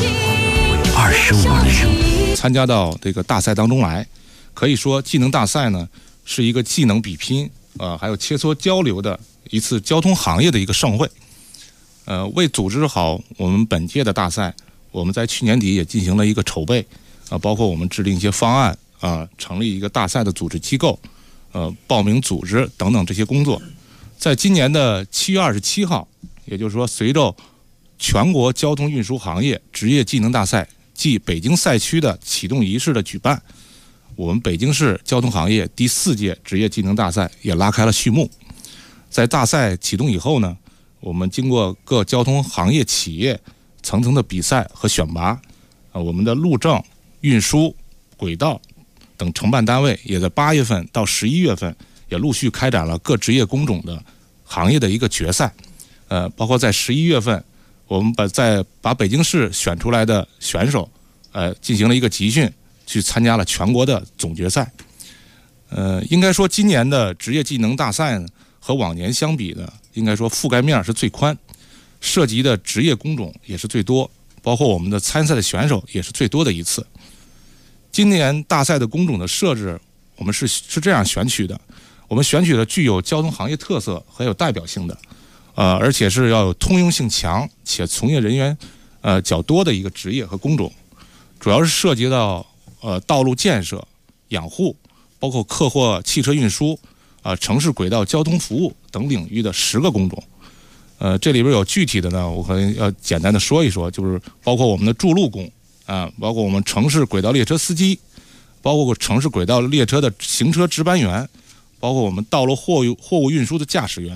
，25年参加到这个大赛当中来，可以说技能大赛呢是一个技能比拼还有切磋交流的一次交通行业的一个盛会。为组织好我们本届的大赛，我们在去年底也进行了一个筹备。包括我们制定一些方案成立一个大赛的组织机构，报名组织等等这些工作，在今年的7月27号，也就是说，随着全国交通运输行业职业技能大赛暨北京赛区的启动仪式的举办，我们北京市交通行业第4届职业技能大赛也拉开了序幕。在大赛启动以后呢，我们经过各交通行业企业层层的比赛和选拔，我们的路政、运输、轨道等承办单位也在8月份到11月份也陆续开展了各职业工种的行业的一个决赛。包括在11月份，我们把北京市选出来的选手，进行了一个集训，去参加了全国的总决赛。应该说今年的职业技能大赛呢，和往年相比呢，应该说覆盖面是最宽，涉及的职业工种也是最多，包括我们的参赛的选手也是最多的一次。今年大赛的工种的设置，我们是这样选取的，我们选取了具有交通行业特色和有代表性的，而且是要有通用性强且从业人员较多的一个职业和工种，主要是涉及到道路建设、养护，包括客货汽车运输、城市轨道交通服务等领域的10个工种。这里边有具体的呢，我可能要简单的说一说，就是包括我们的筑路工包括我们城市轨道列车司机，包括城市轨道列车的行车值班员，包括我们道路货物运输的驾驶员，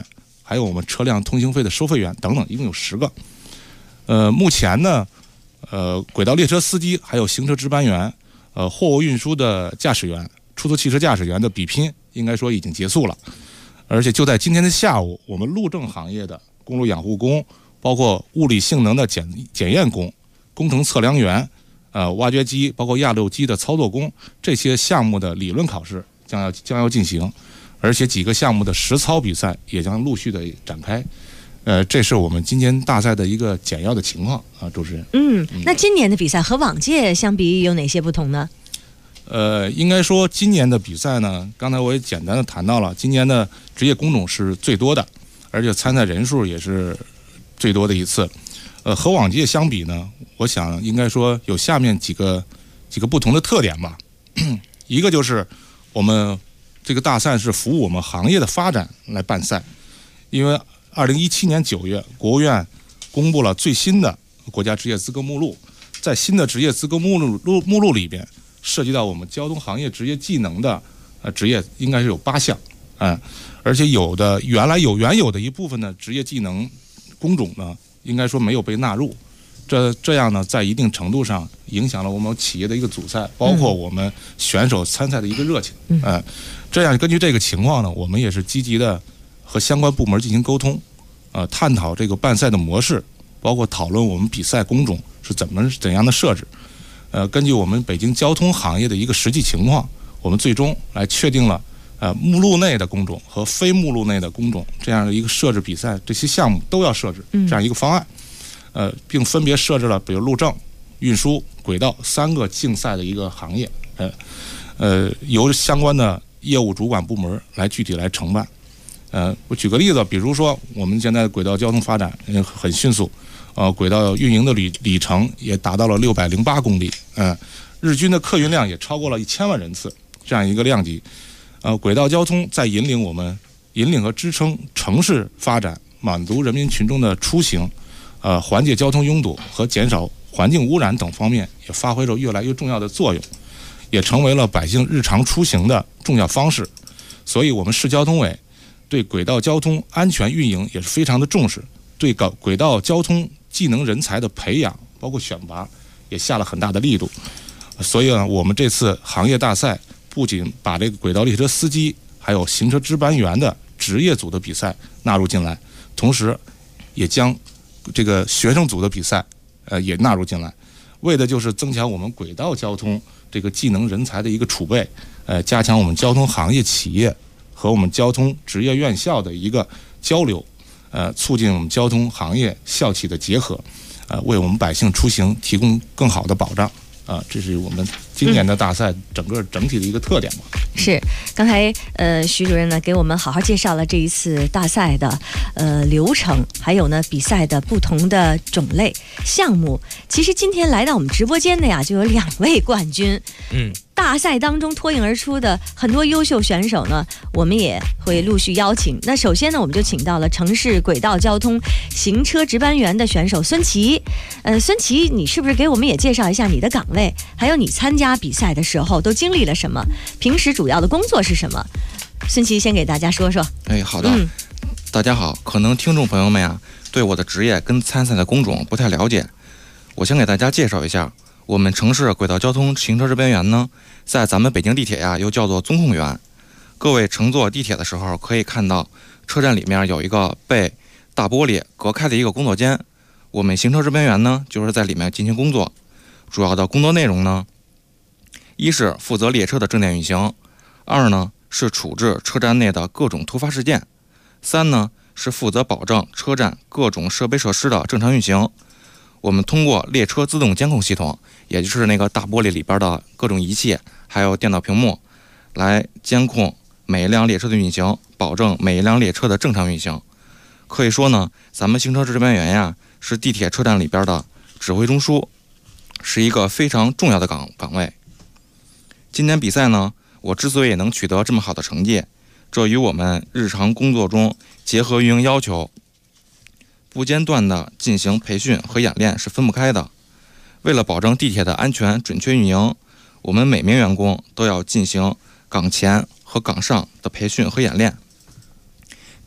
还有我们车辆通行费的收费员等等，一共有10个。目前呢，轨道列车司机还有行车值班员，货物运输的驾驶员、出租汽车驾驶员的比拼，应该说已经结束了。而且就在今天的下午，我们路政行业的公路养护工，包括物理性能的检验工、工程测量员、挖掘机，包括压路机的操作工，这些项目的理论考试将要进行，而且几个项目的实操比赛也将陆续的展开。这是我们今年大赛的一个简要的情况啊，主持人。 那今年的比赛和往届相比有哪些不同呢？ 应该说今年的比赛呢，刚才我也简单的谈到了，今年的职业工种是最多的，而且参赛人数也是最多的一次。和往届相比呢，我想应该说有下面几个不同的特点吧。一个就是我们这个大赛是服务我们行业的发展来办赛，因为2017年9月，国务院公布了最新的国家职业资格目录，在新的职业资格目录里边，涉及到我们交通行业职业技能的职业应该是有8项，而且原有的一部分的职业技能工种呢，应该说没有被纳入，这样呢，在一定程度上影响了我们企业的一个组赛，包括我们选手参赛的一个热情。这样根据这个情况呢，我们也是积极的和相关部门进行沟通，探讨这个办赛的模式，包括讨论我们比赛工种是怎样的设置。根据我们北京交通行业的一个实际情况，我们最终来确定了目录内的工种和非目录内的工种这样的一个设置比赛，这些项目都要设置这样一个方案，并分别设置了比如路政、运输、轨道3个竞赛的一个行业，由相关的业务主管部门来具体来承办。我举个例子，比如说我们现在轨道交通发展很迅速，轨道运营的里程也达到了608公里，日均的客运量也超过了1000万人次，这样一个量级。轨道交通在引领和支撑城市发展，满足人民群众的出行，缓解交通拥堵和减少环境污染等方面，也发挥着越来越重要的作用，也成为了百姓日常出行的重要方式。所以我们市交通委对轨道交通安全运营也是非常的重视，对轨道交通技能人才的培养包括选拔也下了很大的力度。所以呢，我们这次行业大赛不仅把这个轨道列车司机还有行车值班员的职业组的比赛纳入进来，同时也将这个学生组的比赛也纳入进来，为的就是增强我们轨道交通这个技能人才的一个储备，加强我们交通行业企业和我们交通职业院校的一个交流，促进我们交通行业校企的结合，为我们百姓出行提供更好的保障。这是我们今年的大赛整体的一个特点吧。 是，刚才徐主任呢给我们好好介绍了这一次大赛的流程，还有呢比赛的不同的种类项目。其实今天来到我们直播间的呀，就有2位冠军。大赛当中脱颖而出的很多优秀选手呢，我们也会陆续邀请。那首先呢，我们就请到了城市轨道交通行车值班员的选手孙琦。孙琦，你是不是给我们也介绍一下你的岗位，还有你参加比赛的时候都经历了什么，平时主要的工作是什么？孙琦先给大家说说。 好的。大家好，可能听众朋友们呀对我的职业跟参赛的工种不太了解，我先给大家介绍一下。我们城市轨道交通行车值班员呢，在咱们北京地铁呀又叫做综控员。各位乘坐地铁的时候可以看到车站里面有一个被大玻璃隔开的一个工作间，我们行车值班员呢就是在里面进行工作。主要的工作内容呢，一是负责列车的正电运行，2呢是处置车站内的各种突发事件，3呢是负责保证车站各种设备设施的正常运行。我们通过列车自动监控系统，也就是那个大玻璃里边的各种仪器还有电脑屏幕，来监控每一辆列车的运行，保证每一辆列车的正常运行。可以说呢，咱们行车值班员呀是地铁车站里边的指挥中枢，是一个非常重要的岗位。今年比赛呢，我之所以能取得这么好的成绩，这与我们日常工作中结合运营要求，不间断的进行培训和演练是分不开的。为了保证地铁的安全准确运营，我们每名员工都要进行岗前和岗上的培训和演练。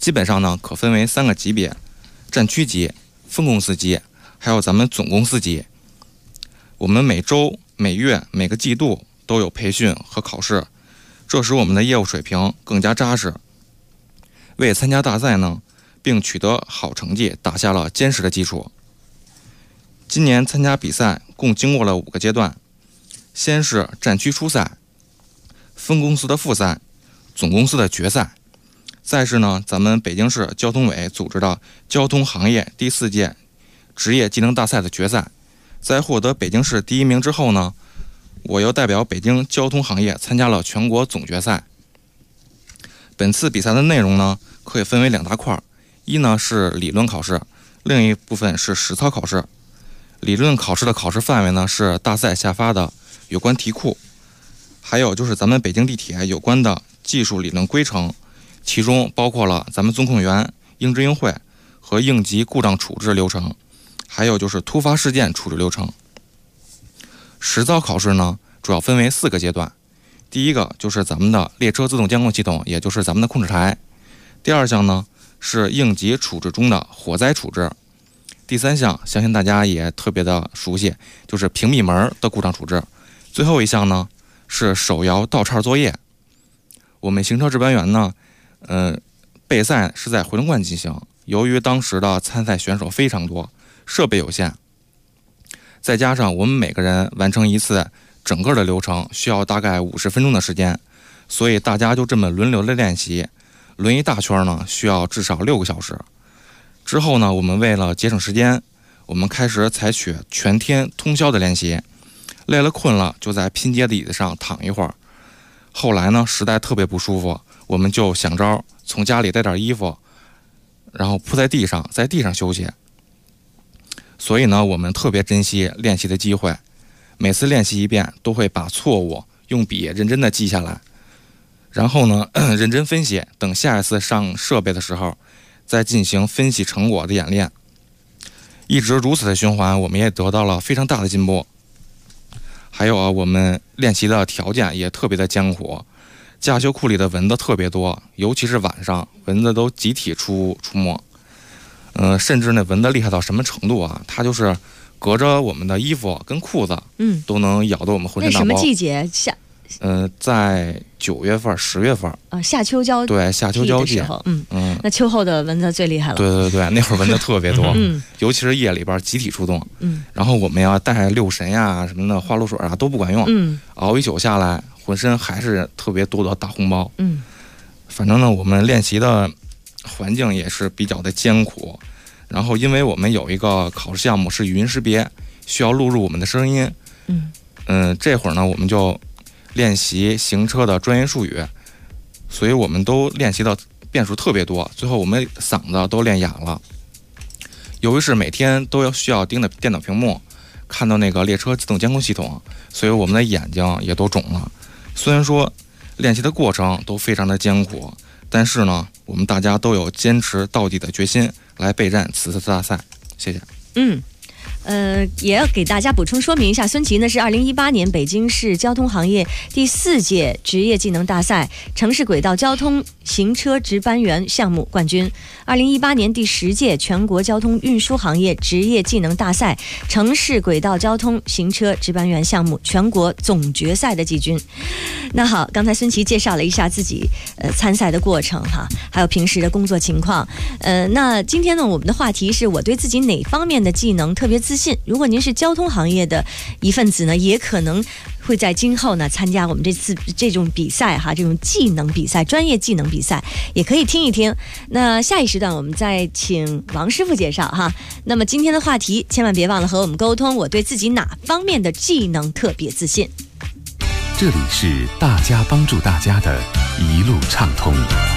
基本上呢可分为3个级别：战区级、分公司级，还有咱们总公司级。我们每周、每月、每个季度都有培训和考试，这使我们的业务水平更加扎实，为参加大赛呢并取得好成绩打下了坚实的基础。今年参加比赛共经过了5个阶段，先是战区初赛、分公司的复赛、总公司的决赛，再是呢咱们北京市交通委组织的交通行业第4届职业技能大赛的决赛。在获得北京市第1名之后呢，我又代表北京交通行业参加了全国总决赛。本次比赛的内容呢可以分为2大块，一呢是理论考试，另一部分是实操考试。理论考试的考试范围呢是大赛下发的有关题库，还有就是咱们北京地铁有关的技术理论规程，其中包括了咱们综控员、应知应会和应急故障处置流程，还有就是突发事件处置流程。实操考试呢主要分为4个阶段，第一个就是咱们的列车自动监控系统，也就是咱们的控制台。第2项呢是应急处置中的火灾处置。第3项相信大家也特别的熟悉，就是屏蔽门的故障处置。最后一项呢是手摇倒叉作业。我们行车值班员呢备赛是在回龙观进行，由于当时的参赛选手非常多，设备有限，再加上我们每个人完成一次整个的流程需要大概50分钟的时间，所以大家就这么轮流的练习，轮一大圈呢需要至少6个小时。之后呢，我们为了节省时间，我们开始采取全天通宵的练习，累了困了就在拼接的椅子上躺一会儿。后来呢实在特别不舒服，我们就想招从家里带点衣服，然后铺在地上，在地上休息。所以呢我们特别珍惜练习的机会，每次练习一遍都会把错误用笔认真的记下来，然后呢认真分析，等下一次上设备的时候再进行分析成果的演练。一直如此的循环，我们也得到了非常大的进步。还有我们练习的条件也特别的艰苦，驾修库里的蚊子特别多，尤其是晚上蚊子都集体出没。甚至那蚊子厉害到什么程度啊，它就是隔着我们的衣服跟裤子都能咬得我们浑身大包。 那什么季节？ 在9月份、10月份夏秋交对夏秋交际， 那秋后的蚊子最厉害了。 对，那会儿蚊子特别多，尤其是夜里边集体出动，然后我们要带6神呀什么的，花露水啊都不管用，熬一宿下来，浑身还是特别多的大红包。反正呢，我们练习的环境也是比较的艰苦，然后因为我们有一个考试项目是语音识别，需要录入我们的声音，这会儿呢我们就练习行车的专业术语，所以我们都练习的遍数特别多，最后我们嗓子都练哑了。由于是每天都需要盯着电脑屏幕看到那个列车自动监控系统，所以我们的眼睛也都肿了。虽然说练习的过程都非常的艰苦，但是呢我们大家都有坚持到底的决心来备战此次大赛。谢谢。 也要给大家补充说明一下，孙琦呢是2018年北京市交通行业第4届职业技能大赛城市轨道交通行车值班员项目冠军，2018年第10届全国交通运输行业职业技能大赛城市轨道交通行车值班员项目全国总决赛的季军。那好，刚才孙琦介绍了一下自己参赛的过程哈，还有平时的工作情况。那今天呢，我们的话题是我对自己哪方面的技能特别自信。如果您是交通行业的一份子呢，也可能会在今后呢参加我们这次这种比赛哈，这种技能比赛、专业技能比赛，也可以听一听。那下一时段我们再请王师傅介绍哈。那么今天的话题，千万别忘了和我们沟通，我对自己哪方面的技能特别自信。 这里是大家帮助大家的一路畅通。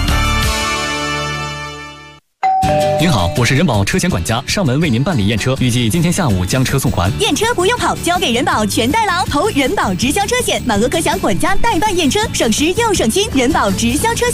您好，我是人保车险管家，上门为您办理验车，预计今天下午将车送还。 验车不用跑，交给人保全代劳，投人保直销车险，满额可享管家代办验车，省时又省心。人保直销车险。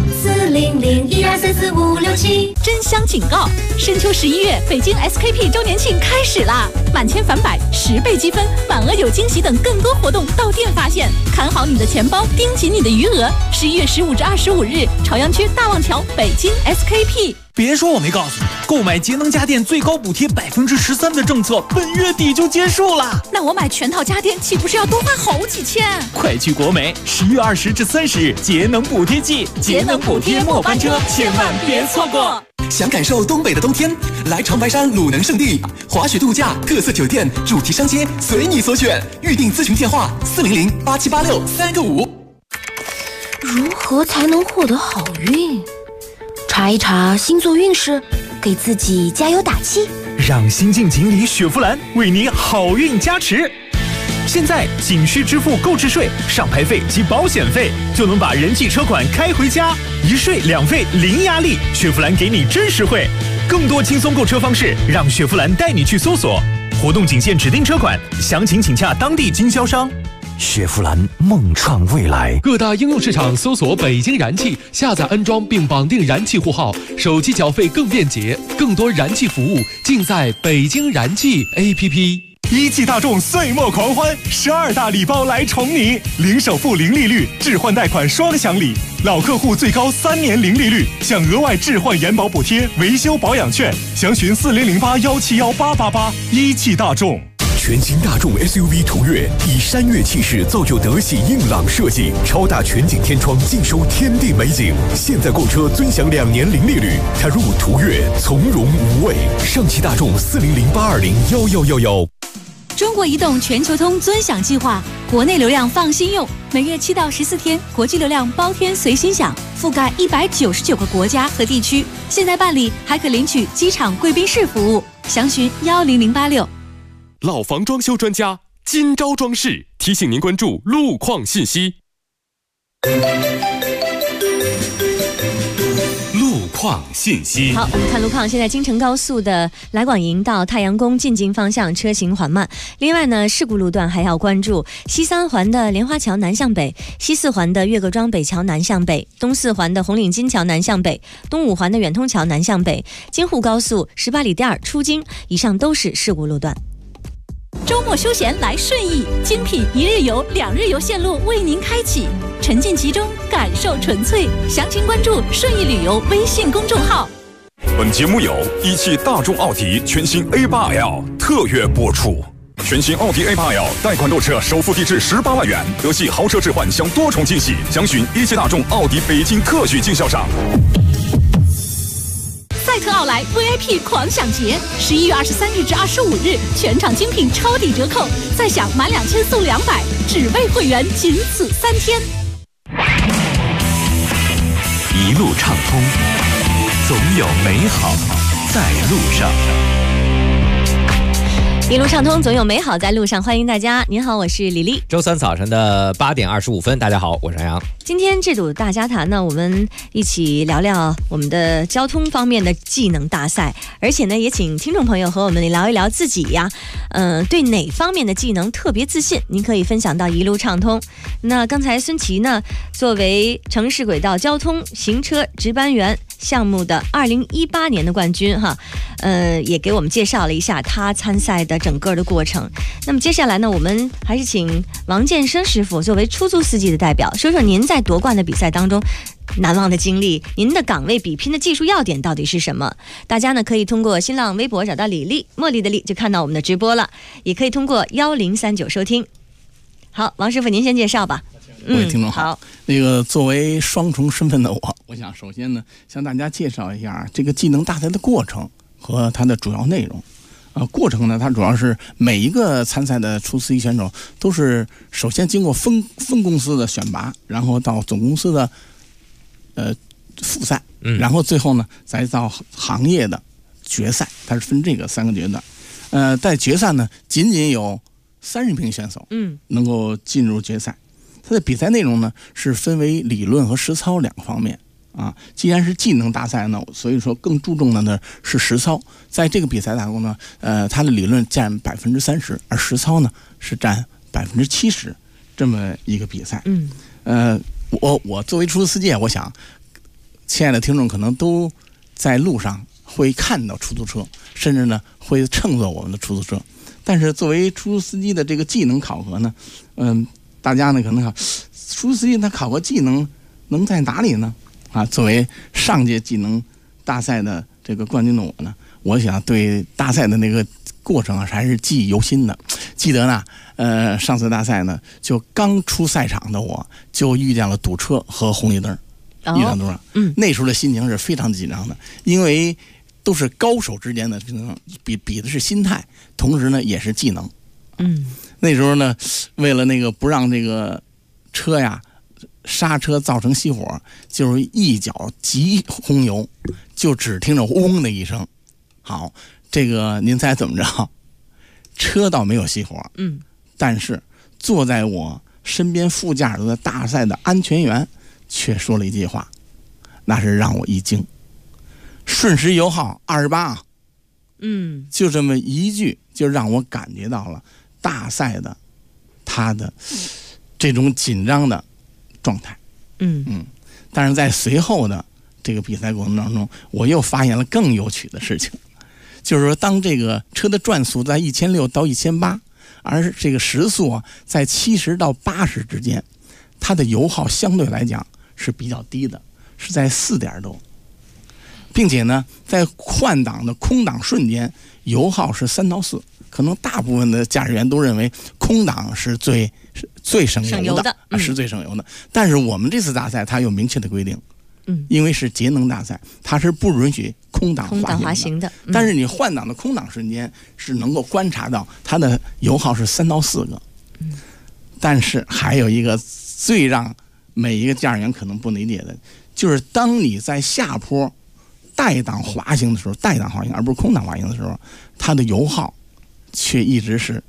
400-1234-567。真香警告！深秋11月，北京 SKP 周年庆开始啦！满千返百，10倍积分，满额有惊喜等更多活动到店发现。看好你的钱包，盯紧你的余额。11月15至25日，朝阳区大望桥北京 SKP。 别说我没告诉你，购买节能家电最高补贴13%的政策本月底就结束了。 那我买全套家电岂不是要多花好几千？ 快去国美，11月20至30日节能补贴季，节能补贴末班车，千万别错过。 想感受东北的冬天，来长白山鲁能胜地，滑雪度假、特色酒店、主题商街，随你所选。预订咨询电话400-8786-3个5。 如何才能获得好运？查一查星座运势，给自己加油打气， 让新晋锦鲤雪佛兰为你好运加持。现在仅需支付购置税、上牌费及保险费，就能把人气车款开回家，一税两费零压力，雪佛兰给你真实惠。更多轻松购车方式，让雪佛兰带你去搜索。活动仅限指定车款，详情请洽当地经销商。 雪佛兰梦创未来， 各大应用市场搜索北京燃气，下载安装并绑定燃气户号，手机缴费更便捷，更多燃气服务尽在北京燃气 APP。 一汽大众岁末狂欢，12大礼包来宠你，零首付零利率，置换贷款双享礼，老客户最高3年零利率，享额外置换延保补贴、维修保养券，详询4008-171-888。一汽大众。 全新大众 SUV 途岳以山岳气势造就德系硬朗设计，超大全景天窗尽收天地美景。现在购车尊享2年零利率，踏入途岳从容无畏。上汽大众400-820-1111。 中国移动全球通尊享计划，国内流量放心用，每月7到14天，国际流量包天随心享，覆盖199个国家和地区。现在办理还可领取机场贵宾室服务，详询10086。 老房装修专家金招装饰提醒您关注路况信息。 路况信息。 好，我们看路况。现在京承高速的来广营到太阳宫进京方向车行缓慢。另外呢，事故路段还要关注西3环的莲花桥南向北，西4环的岳各庄北桥南向北，东4环的红岭金桥南向北，东5环的远通桥南向北，京沪高速18里店出京，以上都是事故路段。 周末休闲来顺义，精品1日游、2日游线路为您开启，沉浸其中，感受纯粹。详情关注顺义旅游微信公众号。 本节目由一汽大众奥迪全新 A8L 特约播出。全新奥迪 A8L 贷款购车首付低至18万元，德系豪车置换享多重惊喜，详询一汽大众奥迪北京特许经销商。 赛特奥莱 VIP 狂享节，11月23日至25日，全场精品超抵折扣，再享满2000送200，只为会员，仅此3天。 一路畅通，总有美好在路上。 一路畅通，总有美好在路上。欢迎大家，您好，我是李丽。 周三早晨的8点25分，大家好，我是杨洋。 今天这组大家谈呢，我们一起聊聊我们的交通方面的技能大赛，而且呢，也请听众朋友和我们聊一聊自己呀，对哪方面的技能特别自信，您可以分享到一路畅通。那刚才孙琦呢，作为城市轨道交通行车值班员项目的2018年的冠军哈，也给我们介绍了一下他参赛的整个的过程。那么接下来呢，我们还是请王建生师傅作为出租司机的代表，说说您在夺冠的比赛当中难忘的经历，您的岗位比拼的技术要点到底是什么？大家呢可以通过新浪微博找到李丽，茉莉的丽就看到我们的直播了，也可以通过1039收听。好，王师傅您先介绍吧。 各位听众好，那个作为双重身份的我想首先呢向大家介绍一下这个技能大赛的过程和它的主要内容。过程呢，它主要是每一个参赛的出司机选手都是首先经过分公司的选拔，然后到总公司的复赛，然后最后呢再到行业的决赛，它是分这个3个阶段。在决赛呢，仅仅有30名选手能够进入决赛。它的比赛内容呢是分为理论和实操2个方面啊。既然是技能大赛呢，所以说更注重的呢是实操。在这个比赛当中呢，它的理论占30%，而实操呢是占70%，这么一个比赛。我作为出租司机，我想亲爱的听众可能都在路上会看到出租车，甚至呢会乘坐我们的出租车。但是作为出租司机的这个技能考核呢，大家呢可能出租司机他考核技能能在哪里呢？作为上届技能大赛的这个冠军的我呢，我想对大赛的那个过程还是记忆犹新的。记得呢，上次大赛呢，就刚出赛场的我就遇见了堵车和红绿灯，遇到多少？那时候的心情是非常紧张的，因为都是高手之间的比的是心态，同时呢也是技能。那时候呢，为了那个不让这个车呀刹车造成熄火，就是一脚急轰油，就只听着嗡的一声。好，这个您猜怎么着？车倒没有熄火，但是坐在我身边副驾驶的大赛的安全员却说了一句话，那是让我一惊。瞬时油耗28啊，就这么一句，就让我感觉到了大赛的他的这种紧张的状态。但是在随后的这个比赛过程当中，我又发现了更有趣的事情，就是说当这个车的转速在1600到1800，而这个时速在70到80之间，它的油耗相对来讲是比较低的，是在4点多，并且呢在换挡的空挡瞬间油耗是3到4，可能大部分的驾驶员都认为空挡是最省油的，是最省油的。但是我们这次大赛它有明确的规定，因为是节能大赛，它是不允许空挡滑行的。但是你换挡的空挡瞬间是能够观察到它的油耗是3到4个。但是还有一个最让每一个驾驶员可能不理解的，就是当你在下坡带档滑行的时候，带档滑行而不是空档滑行的时候，它的油耗却一直是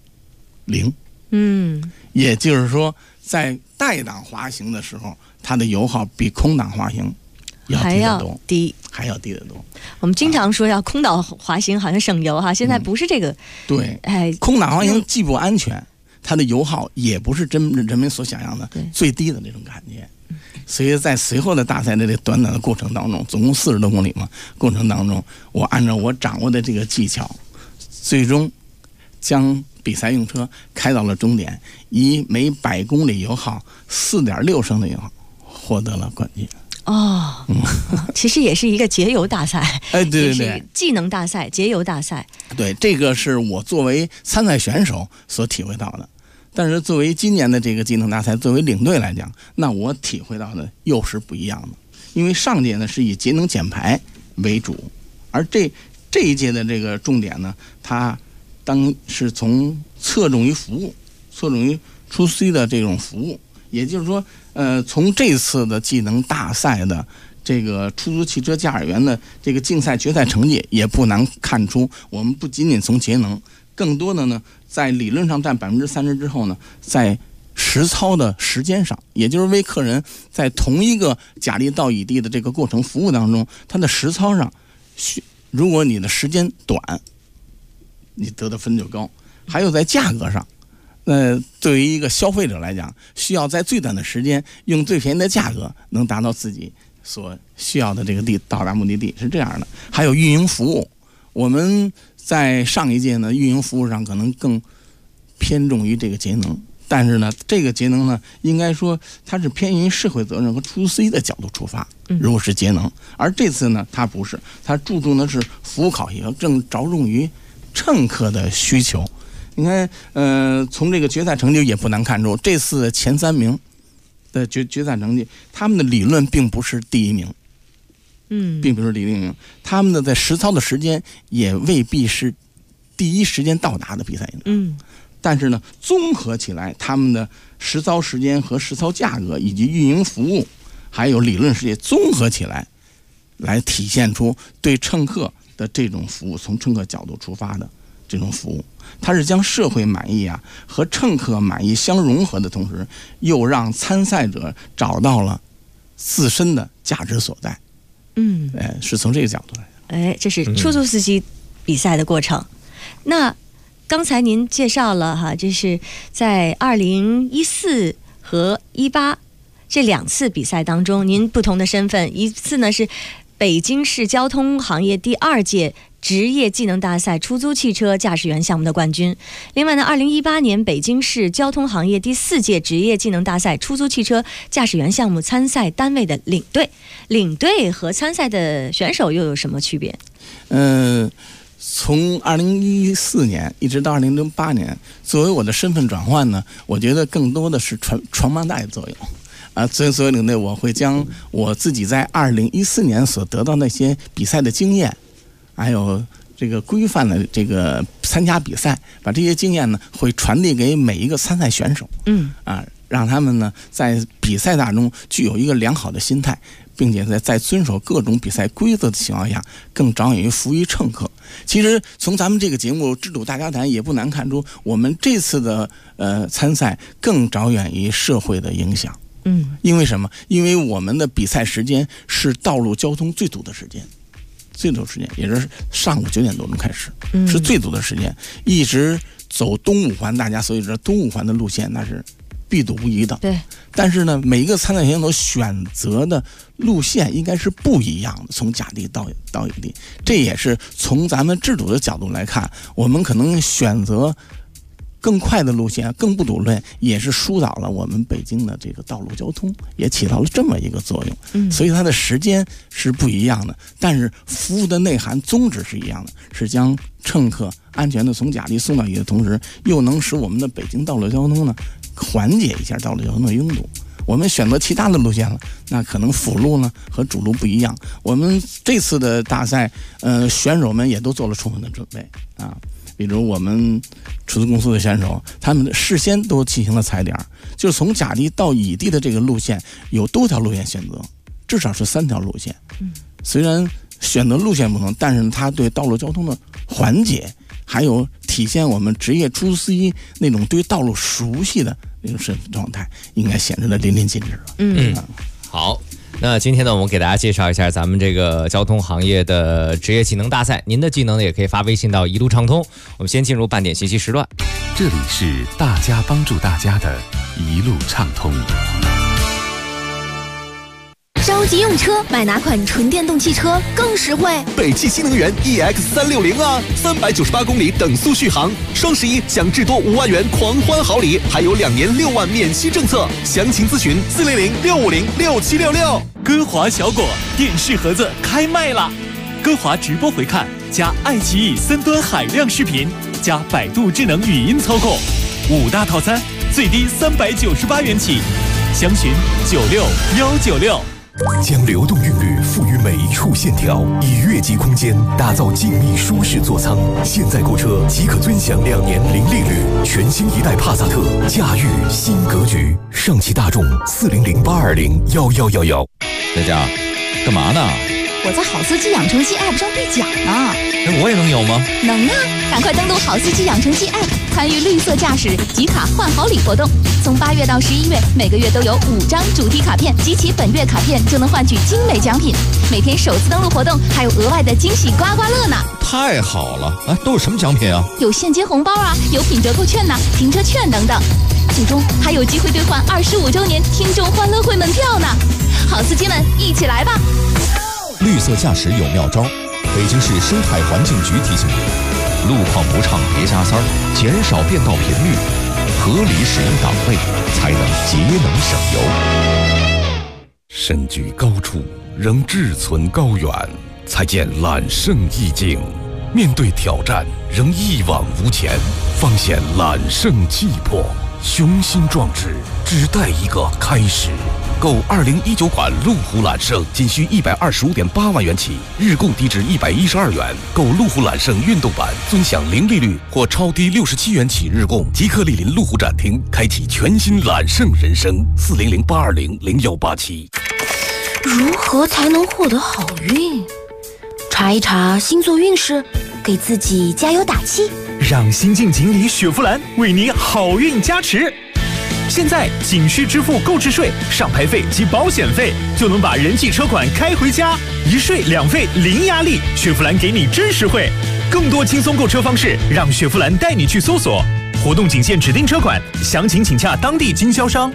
0。也就是说在带档滑行的时候，它的油耗比空档滑行还要低得多。 我们经常说要空档滑行好像省油哈，现在不是这个。 对，空档滑行既不安全，它的油耗也不是人们所想象的最低的那种感觉。所以在随后的大赛的这短短的过程当中，总共40多公里嘛，过程当中，我按照我掌握的这个技巧，最终将比赛用车开到了终点，以每100公里油耗4.6升的油耗获得了冠军。 其实也是一个节油大赛， 对， 技能大赛、节油大赛。 对，这个是我作为参赛选手所体会到的。但是作为今年的这个技能大赛，作为领队来讲，那我体会到的又是不一样的。因为上届呢是以节能减排为主，而这一届的这个重点呢，它当是从侧重于服务，侧重于出司机的这种服务。也就是说，从这次的技能大赛的这个出租汽车驾驶员的这个竞赛决赛成绩，也不难看出，我们不仅仅从节能，更多的呢，在理论上占30%之后呢，在实操的时间上，也就是为客人在同一个甲地到乙地的这个过程服务当中，它的实操上，如果你的时间短，你得的分就高。还有在价格上，对于一个消费者来讲，需要在最短的时间用最便宜的价格，能达到自己所需要的这个到达目的地，是这样的。还有运营服务，我们在上一届呢，运营服务上可能更偏重于这个节能，但是呢，这个节能呢，应该说它是偏于社会责任和出租司机的角度出发。如果是节能，而这次呢，它不是，它注重的是服务考核，正着重于乘客的需求。你看，从这个决赛成绩也不难看出，这次前3名的决赛成绩，他们的理论并不是第1名，并不是第1名，他们的在实操的时间也未必是第一时间到达的比赛但是呢，综合起来，他们的实操时间和实操价格以及运营服务，还有理论世界综合起来，来体现出对乘客的这种服务，从乘客角度出发的这种服务，它是将社会满意和乘客满意相融合的同时，又让参赛者找到了自身的价值所在。是从这个角度来。 这是出租司机比赛的过程。那刚才您介绍了这是在2014和18 这2次比赛当中，您不同的身份，一次呢是北京市交通行业第2届职业技能大赛出租汽车驾驶员项目的冠军。另外呢，2018年北京市交通行业第4届职业技能大赛出租汽车驾驶员项目参赛单位的领队。领队和参赛的选手又有什么区别？ 从2014年一直到2008年，作为我的身份转换呢，我觉得更多的是传帮带作用。作为领队，我会将我自己在2014年所得到那些比赛的经验，还有这个规范的这个参加比赛，把这些经验呢会传递给每一个参赛选手。让他们呢在比赛当中具有一个良好的心态，并且在遵守各种比赛规则的情况下，更着眼于服务于乘客。其实从咱们这个节目制度大家谈，也不难看出，我们这次的参赛更着眼于社会的影响。因为什么？因为我们的比赛时间是道路交通最堵的时间，也就是上午9点多钟开始，是最堵的时间，一直走东五环，大家所以知道东五环的路线那是必堵无疑的。 对。 但是呢，每一个参赛选手选择的路线应该是不一样的，从甲地到乙地，这也是从咱们制度的角度来看，我们可能选择更快的路线，更不堵路线，也是疏导了我们北京的这个道路交通，也起到了这么一个作用。所以它的时间是不一样的，但是服务的内涵宗旨是一样的，是将乘客安全的从甲地送到乙的同时，又能使我们的北京道路交通呢缓解一下道路交通的拥堵。我们选择其他的路线了，那可能辅路呢和主路不一样。我们这次的大赛，选手们也都做了充分的准备啊。比如我们出租公司的选手，他们事先都进行了踩点，就是从甲地到乙地的这个路线有多条路线选择，至少是3条路线。虽然选择路线不同，但是它对道路交通的缓解，还有体现我们职业出租司机那种对道路熟悉的那种身份状态，应该显示的淋漓尽致了。 好。那今天呢，我们给大家介绍一下咱们这个交通行业的职业技能大赛。您的技能呢，也可以发微信到一路畅通。我们先进入半点信息时段， 这里是大家帮助大家的一路畅通。 着急用车，买哪款纯电动汽车更实惠？ 北汽新能源 EX360啊，398公里等速续航，双11享至多5万元狂欢好礼，还有2年6万免息政策。详情咨询400-650-6766。 歌华小果电视盒子开卖了，歌华直播回看加爱奇艺3端海量视频加百度智能语音操控，5大套餐最低398元起，详询96196。 将流动韵律赋予每一处线条，以越级空间打造静谧舒适座舱。现在购车即可尊享2年零利率，全新一代帕萨特，驾驭新格局。上汽大众400-820-1111。 大家干嘛呢？ 我在好司机养成记 App 上兑奖呢。 我也能有吗？ 能啊！赶快登录好司机养成记 App， 参与绿色驾驶集卡换好礼活动。从8月到11月，每个月都有5张主题卡片，集齐本月卡片就能换取精美奖品。每天首次登录活动还有额外的惊喜刮刮乐呢！ 太好了！都有什么奖品啊？ 有现金红包啊，有品折扣券呐、停车券等等。最终还有机会兑换25周年听众欢乐会门票呢！好司机们，一起来吧！ 绿色驾驶有妙招，北京市生态环境局提醒您：路况不畅别加塞儿，减少变道频率，合理使用档位，才能节能省油。 身居高处，仍志存高远，才见揽胜意境；面对挑战，仍一往无前，方显揽胜气魄。雄心壮志，只待一个开始。购2019款路虎揽胜，仅需125.8万元起，日供低至112元。购路虎揽胜运动版，尊享零利率或超低67元起日供。即刻莅临路虎展厅，开启全新揽胜人生。400-820-0187。 如何才能获得好运？查一查星座运势，给自己加油打气。 让新晋锦鲤雪佛兰为你好运加持。现在仅需支付购置税、上牌费及保险费，就能把人气车款开回家，一税两费零压力，雪佛兰给你真实惠。更多轻松购车方式，让雪佛兰带你去搜索。活动仅限指定车款，详情请洽当地经销商。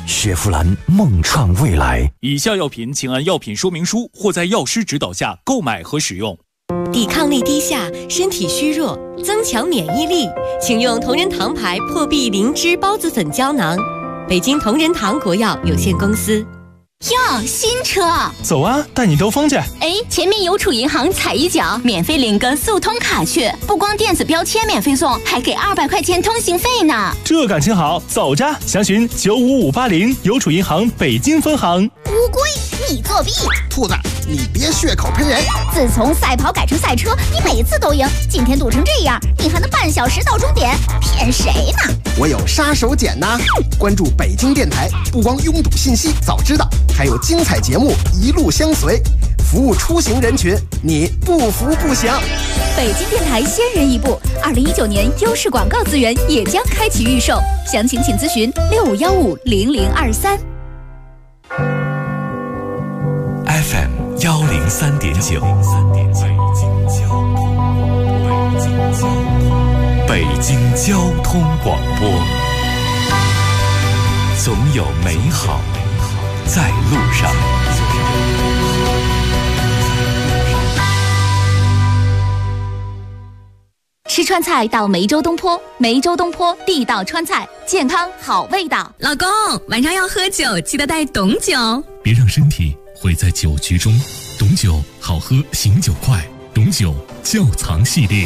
雪佛兰梦创未来。 以下药品请按药品说明书或在药师指导下购买和使用。 抵抗力低下，身体虚弱，增强免疫力，请用同仁堂牌破壁灵芝孢子粉胶囊。北京同仁堂国药有限公司。 哟，新车！ 走啊，带你兜风去。 哎，前面邮储银行踩一脚，免费领个速通卡去，不光电子标签免费送，还给200块钱通行费呢。 这感情好，走着，详询95580邮储银行北京分行。 乌龟，你作弊！ 兔子，你别血口喷人！ 自从赛跑改成赛车，你每次都赢，今天堵成这样，你还能半小时到终点，骗谁呢？ 我有杀手锏呐！关注北京电台，不光拥堵信息早知道，还有精彩节目一路相随，服务出行人群，你不服不行。 北京电台先人一步，2019年优势广告资源也将开启预售，详情请咨询65150023。 FM 103.9，北京交通广播，总有美好在路上。 吃川菜到梅州东坡，梅州东坡地道川菜，健康好味道。 老公，晚上要喝酒，记得带董酒。 别让身体毁在酒局中，董酒好喝，醒酒快。董酒窖藏系列。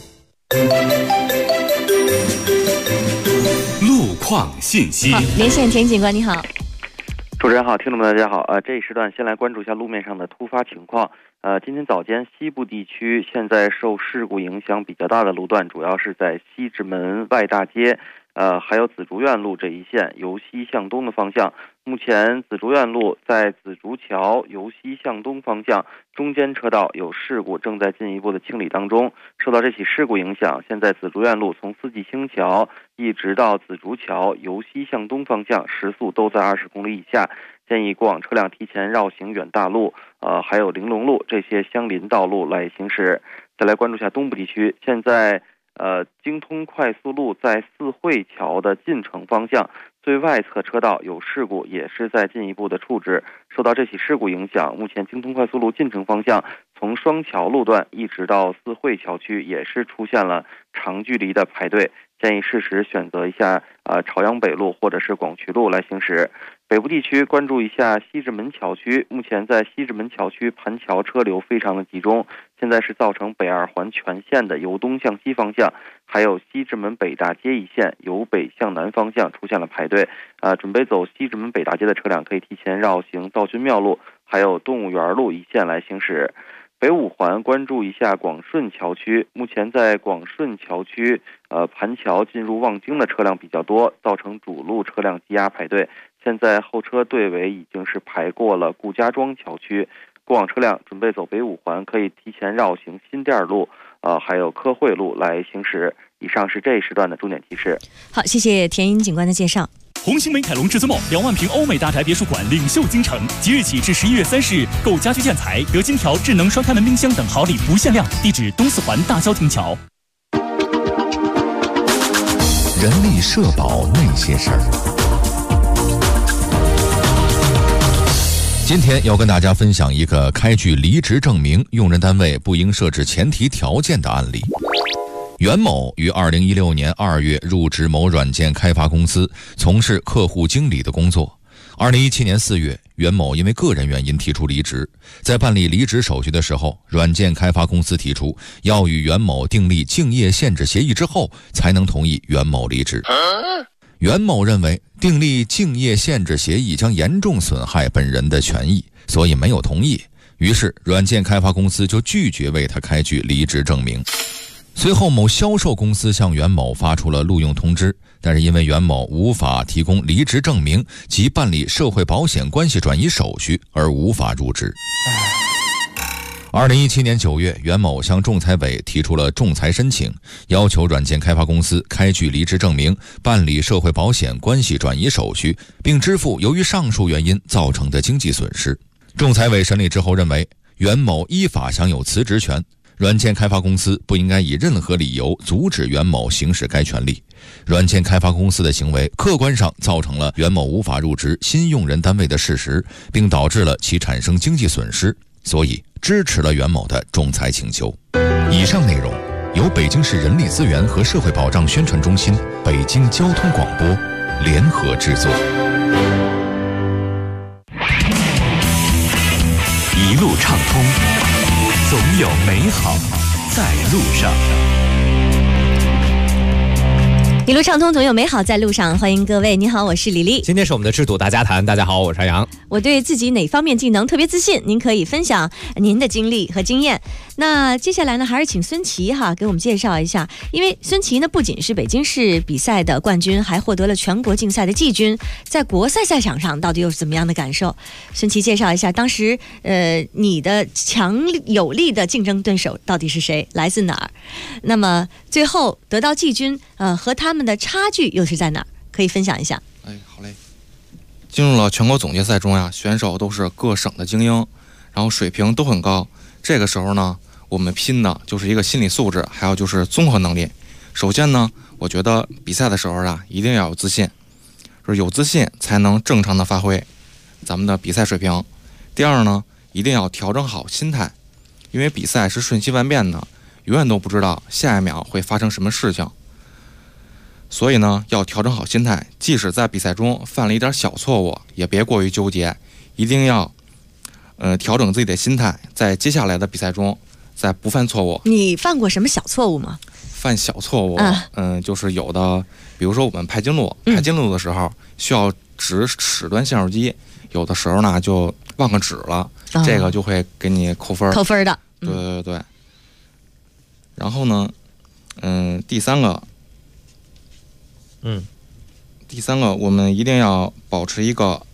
路况信息。 好，连线田警官，你好。 主持人好，听众们大家好。这一时段先来关注一下路面上的突发情况。今天早间西部地区现在受事故影响比较大的路段，主要是在西直门外大街，还有紫竹院路这一线由西向东的方向。目前紫竹院路在紫竹桥由西向东方向中间车道有事故，正在进一步的清理当中。受到这起事故影响，现在紫竹院路从四季星桥一直到紫竹桥由西向东方向时速都在20公里以下，建议过往车辆提前绕行远大路，还有玲珑路这些相邻道路来行驶。再来关注一下东部地区，现在京通快速路在四惠桥的进城方向最外侧车道有事故，也是在进一步的处置。受到这起事故影响，目前京通快速路进城方向从双桥路段一直到四惠桥区也是出现了长距离的排队，建议适时选择一下朝阳北路或者是广渠路来行驶。北部地区关注一下西直门桥区，目前在西直门桥区盘桥车流非常的集中，现在是造成北二环全线的由东向西方向，还有西直门北大街一线由北向南方向出现了排队。准备走西直门北大街的车辆可以提前绕行道君庙路还有动物园路一线来行驶。北五环关注一下广顺桥区，目前在广顺桥区盘桥进入望京的车辆比较多，造成主路车辆积压排队，现在后车队尾已经是排过了顾家庄桥区。过往车辆准备走北五环可以提前绕行新店路还有科汇路来行驶。以上是这一时段的重点提示。 好，谢谢田英警官的介绍。 红星美凯龙至尊梦2万平欧美大宅别墅馆领袖京城，即日起至11月30日，购家居建材得金条、智能双开门冰箱等好礼不限量。地址东四环大郊亭桥。 人力社保那些事儿。今天要跟大家分享一个开具离职证明用人单位不应设置前提条件的案例。袁某于2016年2月入职某软件开发公司，从事客户经理的工作。2017年4月，袁某因为个人原因提出离职。在办理离职手续的时候，软件开发公司提出要与袁某订立竞业限制协议之后，才能同意袁某离职。袁某认为订立竞业限制协议将严重损害本人的权益，所以没有同意。于是软件开发公司就拒绝为他开具离职证明。随后某销售公司向袁某发出了录用通知，但是因为袁某无法提供离职证明及办理社会保险关系转移手续而无法入职。2017年9月，袁某向仲裁委提出了仲裁申请，要求软件开发公司开具离职证明，办理社会保险关系转移手续，并支付由于上述原因造成的经济损失。仲裁委审理之后认为，袁某依法享有辞职权，软件开发公司不应该以任何理由阻止袁某行使该权利， 软件开发公司的行为客观上造成了袁某无法入职新用人单位的事实，并导致了其产生经济损失，所以支持了袁某的仲裁请求。以上内容由北京市人力资源和社会保障宣传中心、北京交通广播联合制作。 一路畅通，总有美好在路上。 一路畅通，总有美好在路上。欢迎各位，你好，我是李丽。 今天是我们的制度大家谈，大家好，我是杨洋。 我对自己哪方面技能特别自信？您可以分享您的经历和经验。那接下来呢，还是请孙琦给我们介绍一下，因为孙琦呢不仅是北京市比赛的冠军，还获得了全国竞赛的季军，在国赛赛场上到底又是怎么样的感受？孙琦介绍一下，当时你的强有力的竞争对手到底是谁，来自哪儿？那么最后得到季军，和他们的差距又是在哪儿？可以分享一下。 好嘞。进入了全国总决赛中呀，选手都是各省的精英，然后水平都很高。这个时候呢，我们拼的就是一个心理素质，还有就是综合能力。首先呢，我觉得比赛的时候一定要有自信，就是有自信才能正常的发挥咱们的比赛水平。第二呢，一定要调整好心态，因为比赛是瞬息万变的，永远都不知道下一秒会发生什么事情。所以呢，要调整好心态，即使在比赛中犯了一点小错误，也别过于纠结，一定要调整自己的心态，在接下来的比赛中再不犯错误。 你犯过什么小错误吗？ 犯小错误，就是有的，比如说我们排经路的时候需要指尺端线手机，有的时候呢就忘个指了，这个就会给你扣分的。 对。然后呢，第三个，我们一定要保持一个，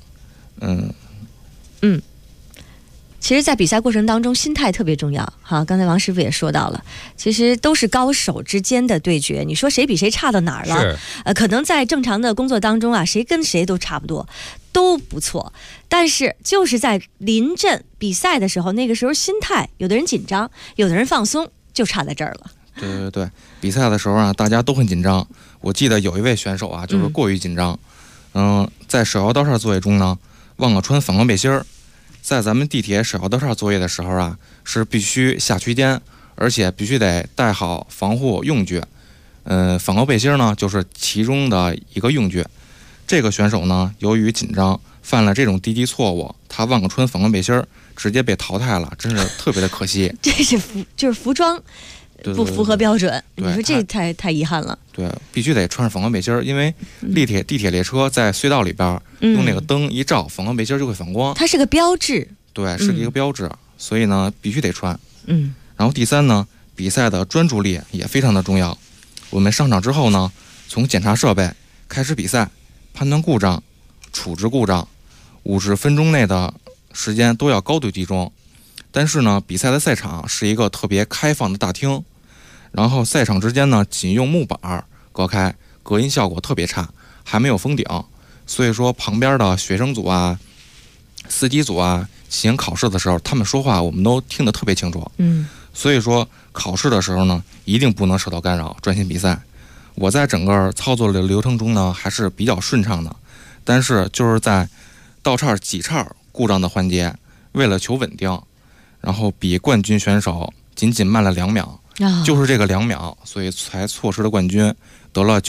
其实在比赛过程当中心态特别重要哈，刚才王师傅也说到了，其实都是高手之间的对决，你说谁比谁差到哪儿了？可能在正常的工作当中谁跟谁都差不多，都不错，但是就是在临阵比赛的时候，那个时候心态，有的人紧张，有的人放松，就差在这儿了。 对，比赛的时候大家都很紧张。我记得有一位选手就是过于紧张，在手摇刀叉作业中呢，忘了穿反光背心儿。在咱们地铁手摇刀叉作业的时候是必须下区间，而且必须得带好防护用具。反光背心呢，就是其中的一个用具。这个选手呢，由于紧张犯了这种低级错误，他忘了穿反光背心儿，直接被淘汰了，真是特别的可惜。 这是就是服装不符合标准，你说这太遗憾了。 对，必须得穿上反光背心儿，因为地铁列车在隧道里边用那个灯一照，反光背心儿就会反光， 它是个标志。 对，是一个标志，所以呢必须得穿。然后第三呢，比赛的专注力也非常的重要。我们上场之后呢，从检查设备开始比赛，判断故障、处置故障，50分钟内的时间都要高度集中。但是呢，比赛的赛场是一个特别开放的大厅，然后赛场之间呢仅用木板隔开，隔音效果特别差，还没有封顶，所以说旁边的学生组司机组进行考试的时候，他们说话我们都听得特别清楚。所以说考试的时候呢，一定不能受到干扰，专心比赛。我在整个操作的流程中呢，还是比较顺畅的，但是就是在倒叉几叉故障的环节，为了求稳定，然后比冠军选手仅慢了2秒，就是这个2秒，所以才错失了冠军，得了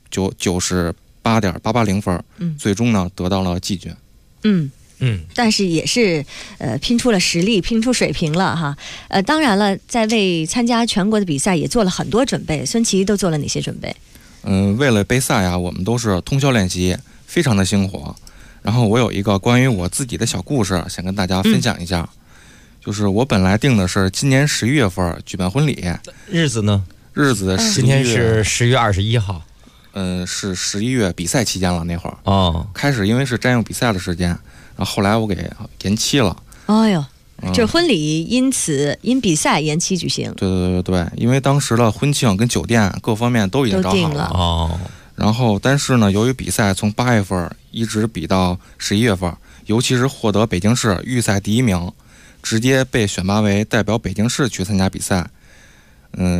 98.880分，最终呢得到了季军。 但是也是拼出了实力，拼出水平了哈。当然了，在为参加全国的比赛也做了很多准备。孙琦都做了哪些准备？ 为了备赛我们都是通宵练习，非常的辛苦。然后我有一个关于我自己的小故事，想跟大家分享一下。就是我本来定的是今年11月份举办婚礼， 日子呢？ 日子今天是10月21号。 是11月比赛期间了，那会儿开始因为是占用比赛的时间，然后后来我给延期了。 这婚礼因比赛延期举行。 对，因为当时的婚庆跟酒店各方面都已经找好了。然后但是呢，由于比赛从8月份一直比到11月份，尤其是获得北京市预赛第1名，直接被选拔为代表北京市去参加比赛。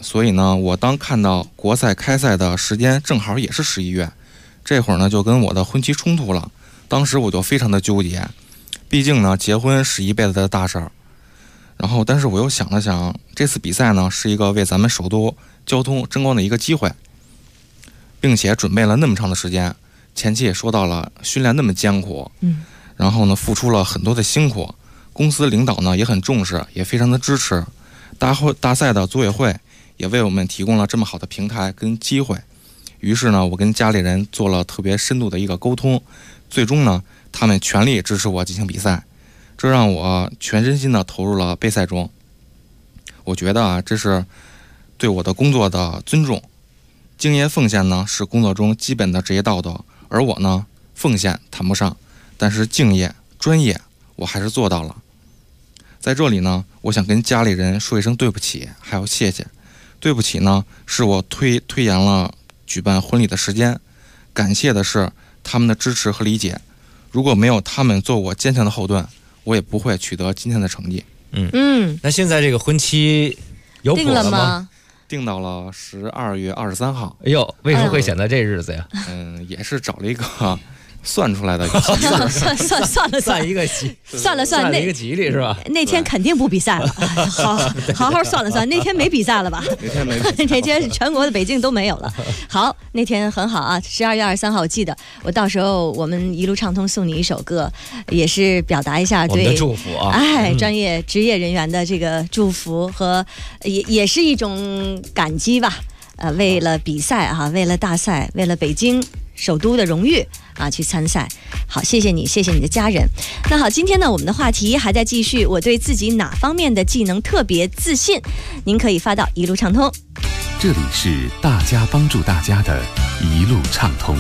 所以呢，我当看到国赛开赛的时间正好也是11月，这会儿呢就跟我的婚期冲突了。当时我就非常的纠结，毕竟呢结婚是一辈子的大事儿。然后，但是我又想了想，这次比赛呢是一个为咱们首都交通争光的一个机会，并且准备了那么长的时间，前期也说到了训练那么艰苦，然后呢付出了很多的辛苦，公司领导呢也很重视，也非常的支持。大赛的组委会也为我们提供了这么好的平台跟机会，于是呢，我跟家里人做了特别深度的一个沟通，最终呢，他们全力支持我进行比赛，这让我全身心的投入了备赛中。我觉得啊，这是对我的工作的尊重。敬业奉献呢，是工作中基本的职业道德，而我呢，奉献谈不上，但是敬业、专业，我还是做到了。在这里呢，我想跟家里人说一声对不起，还有谢谢。对不起呢，是我推延了举办婚礼的时间，感谢的是他们的支持和理解。如果没有他们做我坚强的后盾，我也不会取得今天的成绩。 那现在这个婚期有谱了吗？ 定到了12月23号。 哎呦，为什么会选择这日子呀？ 也是找了一个算出来的一个算一个吉， 算了那一个吉利是吧？ 那天肯定不比赛了，好好算了算，那天没比赛了吧？ 那天没， 那天全国的北京都没有了。好，那天很好啊，12月23号，我记得我到时候我们一路畅通送你一首歌，也是表达一下对我们的祝福啊， 专业职业人员的这个祝福和也是一种感激吧。为了比赛啊，为了大赛，为了北京首都的荣誉啊，去参赛。好，谢谢你，谢谢你的家人。那好，今天呢，我们的话题还在继续，我对自己哪方面的技能特别自信？您可以发到一路畅通。 这里是大家帮助大家的一路畅通。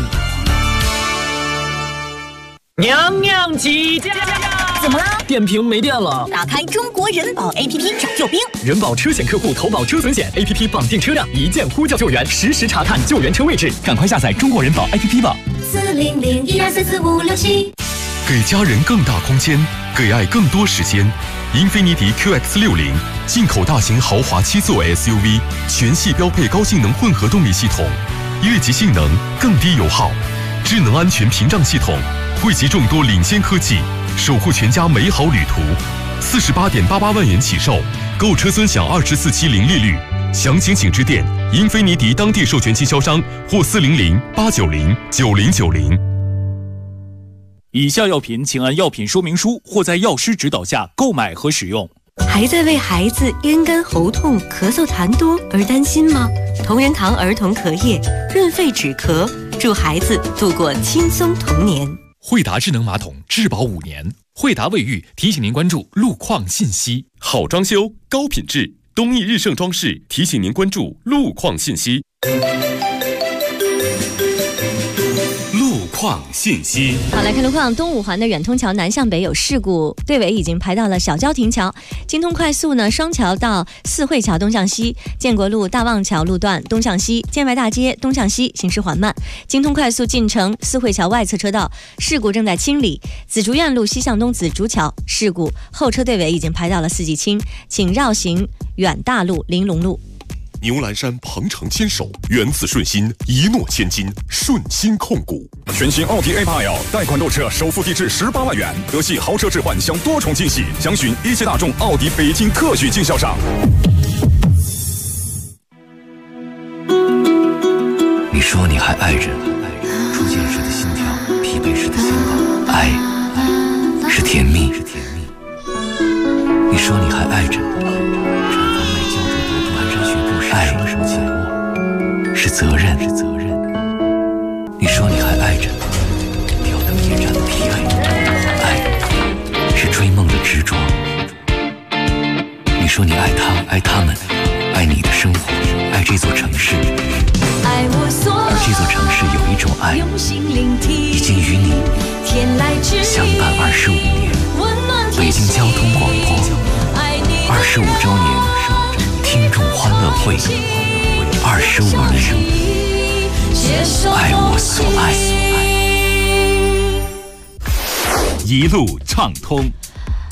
娘娘起驾！ 怎么了？ 电瓶没电了。 打开中国人保 APP 找救兵。 人保车险客户投保车损险 APP 绑定车辆，一键呼叫救援，实时查看救援车位置。赶快下载中国人保 APP 吧。 40012444567。 给家人更大空间，给爱更多时间。英菲尼迪 QX60 进口大型豪华7座 SUV， 全系标配高性能混合动力系统，越级性能更低油耗，智能安全屏障系统。汇集众多领先科技，守护全家美好旅途。48.88万元起售，购车尊享24期零利率。详情请致电英菲尼迪当地授权经销商或400-890-9090。 以下药品请按药品说明书或在药师指导下购买和使用。 还在为孩子咽干喉痛、咳嗽痰多而担心吗？同仁堂儿童咳液润肺止咳，助孩子度过轻松童年。 惠达智能马桶质保5年。惠达卫浴提醒您关注路况信息。 好装修，高品质，东义日盛装饰提醒您关注路况信息。 路况信息。 好，来看路况。东五环的远通桥南向北有事故，队尾已经排到了小郊亭桥。京通快速呢，双桥到四惠桥东向西，建国路大望桥路段东向西，建外大街东向西行驶缓慢。京通快速进城四惠桥外侧车道事故正在清理。紫竹院路西向东紫竹桥事故，后车队尾已经排到了四季青，请绕行远大路玲珑路。 牛栏山鹏程牵手，原子顺心，一诺千金，顺心控股。 全新奥迪 A8L 贷款购车首付低至18万元，德系豪车置换享多重惊喜，详询一汽大众奥迪北京特许经销商。 你说你还爱着，初见时的心跳，疲惫时的心动，爱是甜蜜。你说你还爱着，爱是责任。你说你还爱着，挑灯夜战的疲惫。爱是追梦的执着。你说你爱他，爱他们，爱你的生活，爱这座城市。而这座城市有一种爱，已经与你相伴25年。北京交通广播25周年听众欢乐会，25年，爱我所爱。 一路畅通。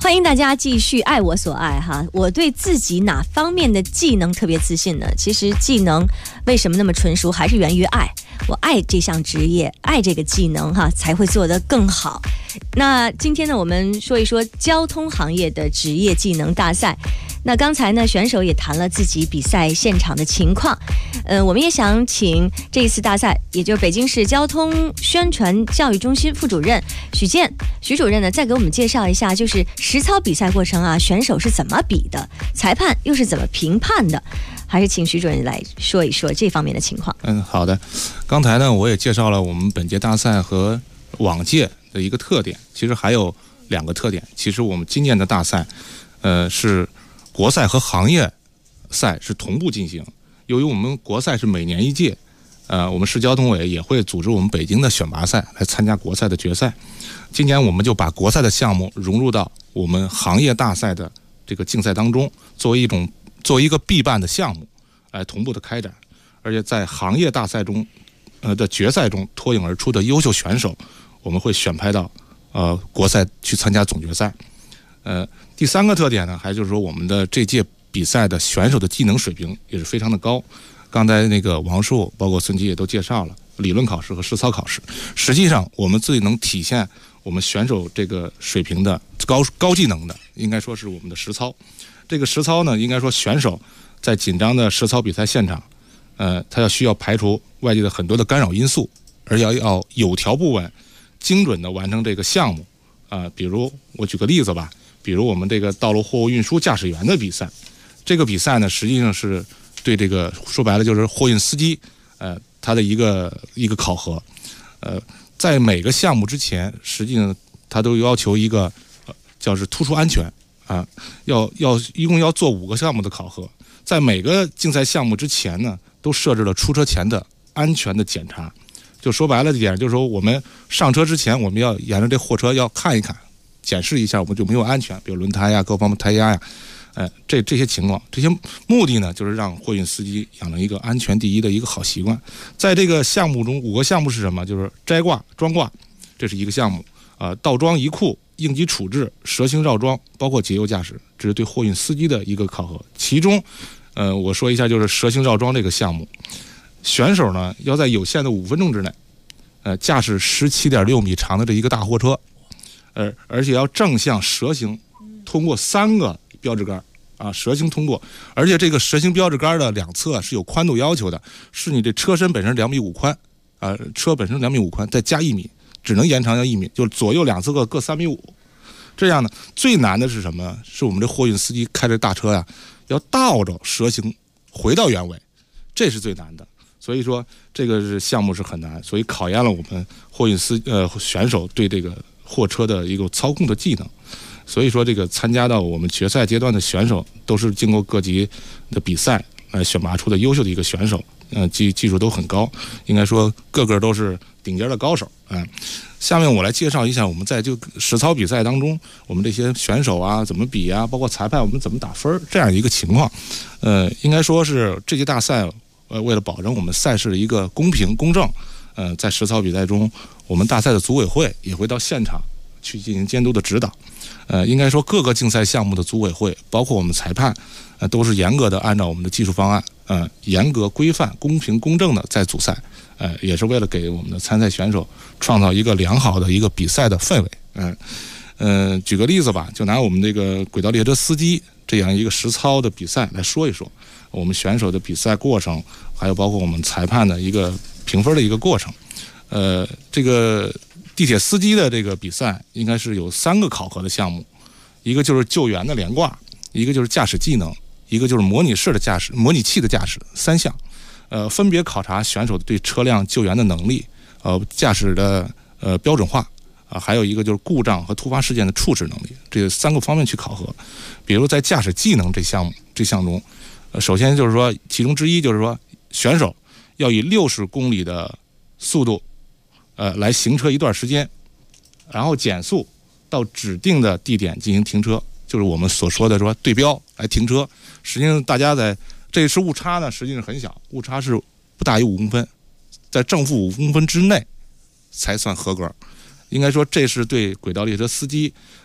欢迎大家继续爱我所爱哈！我对自己哪方面的技能特别自信呢？其实技能为什么那么纯熟，还是源于爱。我爱这项职业，爱这个技能哈，才会做得更好。那今天呢，我们说一说交通行业的职业技能大赛。那刚才呢，选手也谈了自己比赛现场的情况。我们也想请这一次大赛，也就是北京市交通宣传教育中心副主任徐主任呢，再给我们介绍一下，就是实操比赛过程啊，选手是怎么比的，裁判又是怎么评判的，还是请徐主任来说一说这方面的情况。 好的。刚才呢，我也介绍了我们本届大赛和往届的一个特点，其实还有2个特点。其实我们今年的大赛，是国赛和行业赛是同步进行。由于我们国赛是每年一届，我们市交通委也会组织我们北京的选拔赛来参加国赛的决赛。今年我们就把国赛的项目融入到我们行业大赛的这个竞赛当中，作为一个必办的项目来同步的开展。而且在行业大赛中的决赛中脱颖而出的优秀选手，我们会选派到国赛去参加总决赛。第3个特点呢，还就是说我们的这届比赛的选手的技能水平也是非常的高。刚才那个王树包括孙吉也都介绍了理论考试和实操考试。实际上我们最能体现我们选手这个水平的高技能的，应该说是我们的实操。这个实操呢，应该说选手在紧张的实操比赛现场，他需要排除外界的很多的干扰因素，而要有条不紊、精准的完成这个项目。比如我举个例子吧，比如我们这个道路货物运输驾驶员的比赛，这个比赛呢，实际上是对这个说白了就是货运司机，他的一个考核。在每个项目之前，实际上他都要求一个叫是突出安全啊，一共要做5个项目的考核。在每个竞赛项目之前呢，都设置了出车前的安全的检查。就说白了一点，就是说我们上车之前，我们要沿着这货车要看一看，检视一下我们就没有安全，比如轮胎呀、各方面胎压呀，这些情况，这些目的呢，就是让货运司机养成一个安全第一的一个好习惯。在这个项目中，5个项目是什么？就是摘挂、装挂，这是一个项目。倒装移库、应急处置、蛇形绕桩，包括节油驾驶，这是对货运司机的一个考核。其中，我说一下，就是蛇形绕桩这个项目，选手呢要在有限的5分钟之内，驾驶17.6米长的这一个大货车，而且要正向蛇形通过3个标志杆蛇形通过，而且这个蛇形标志杆的2侧是有宽度要求的，是你这车身本身2.5米宽，车本身2.5米宽，再加1米，只能延长到1米，就是左右2侧各3.5米。这样呢，最难的是什么？是我们这货运司机开着大车呀，要倒着蛇形回到原位，这是最难的。所以说这个项目是很难，所以考验了我们货运选手对这个货车的一个操控的技能。所以说这个参加到我们决赛阶段的选手，都是经过各级的比赛来选拔出的优秀的一个选手，技术都很高，应该说个个都是顶尖的高手。下面我来介绍一下我们在这个实操比赛当中，我们这些选手啊怎么比啊，包括裁判我们怎么打分这样一个情况。应该说是这届大赛为了保证我们赛事的一个公平公正，在实操比赛中，我们大赛的组委会也会到现场去进行监督的指导。应该说各个竞赛项目的组委会，包括我们裁判，都是严格的按照我们的技术方案，严格规范、公平公正的在组赛，也是为了给我们的参赛选手创造一个良好的一个比赛的氛围。举个例子吧，就拿我们这个轨道列车司机这样一个实操的比赛来说一说，我们选手的比赛过程，还有包括我们裁判的一个评分的一个过程。这个地铁司机的这个比赛应该是有3个考核的项目，一个就是救援的连挂，一个就是驾驶技能，一个就是模拟器的驾驶，3项，分别考察选手对车辆救援的能力，驾驶的标准化，还有一个就是故障和突发事件的处置能力，这3个方面去考核。比如在驾驶技能这项中，首先就是说其中之一就是说选手要以60公里的速度来行车一段时间，然后减速到指定的地点进行停车，就是我们所说的说对标来停车。实际上大家在这是误差呢，实际上很小，误差是不大于5公分，在正负5公分之内才算合格。应该说这是对轨道列车司机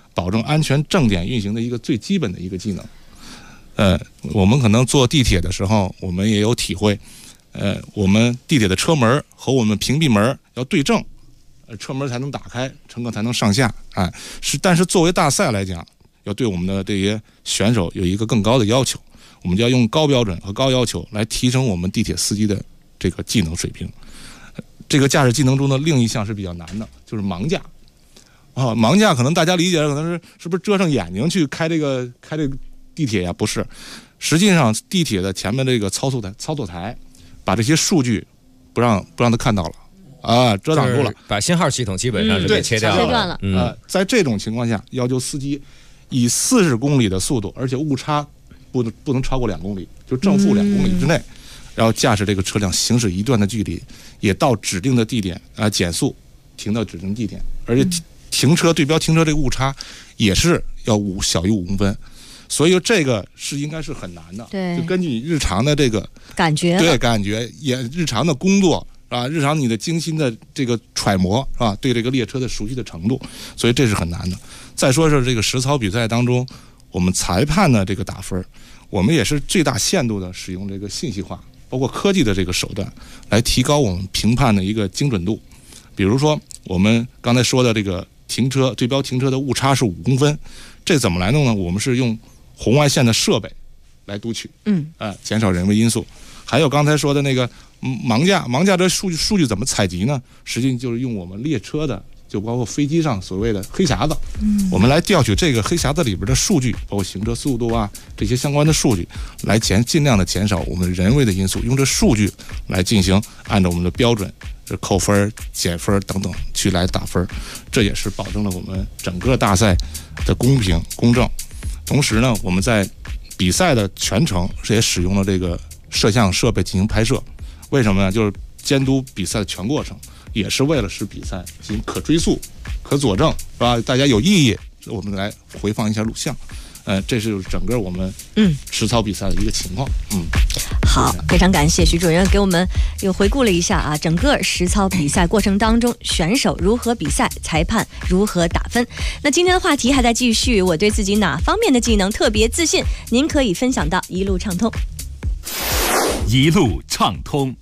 保证安全正点运行的一个最基本的一个技能。我们可能坐地铁的时候，我们也有体会。我们地铁的车门和我们屏蔽门要对正，车门才能打开，乘客才能上下。但是作为大赛来讲，要对我们的这些选手有一个更高的要求，我们就要用高标准和高要求来提升我们地铁司机的这个技能水平。这个驾驶技能中的另一项是比较难的，就是盲驾。盲驾可能大家理解可能是不是遮上眼睛去开这个地铁呀？不是，实际上地铁的前面这个操作台把这些数据不让他看到了遮挡住了， 把信号系统基本上是给切掉了。 在这种情况下，要求司机以40公里的速度，而且误差不能超过2公里，就正负2公里之内，然后驾驶这个车辆行驶一段的距离，也到指定的地点减速停到指定地点，而且对标停车这个误差也是要小于5公分。所以这个应该是很难的， 对， 就根据你日常的这个感觉， 也日常的工作日常你的精心的这个揣摩对这个列车的熟悉的程度，所以这是很难的。再说是这个实操比赛当中，我们裁判的这个打分，我们也是最大限度的使用这个信息化，包括科技的这个手段，来提高我们评判的一个精准度。比如说我们刚才说的这个对标停车的误差是5公分，这怎么来弄呢？我们是用红外线的设备来读取，减少人为因素。还有刚才说的那个盲驾这数据怎么采集呢？实际就是用我们列车的，就包括飞机上所谓的黑匣子，我们来调取这个黑匣子里边的数据，包括行车速度这些相关的数据，来尽量的减少我们人为的因素，用这数据来进行按照我们的标准扣分、减分等等去来打分，这也是保证了我们整个大赛的公平公正。同时呢，我们在比赛的全程也使用了这个摄像设备进行拍摄，为什么呢？就是监督比赛的全过程，也是为了使比赛进行可追溯、可佐证，是吧？大家有异议，我们来回放一下录像。这是整个我们实操比赛的一个情况。 好，非常感谢徐主任给我们又回顾了一下整个实操比赛过程当中选手如何比赛，裁判如何打分。那今天的话题还在继续，我对自己哪方面的技能特别自信？您可以分享到一路畅通。 一路畅通。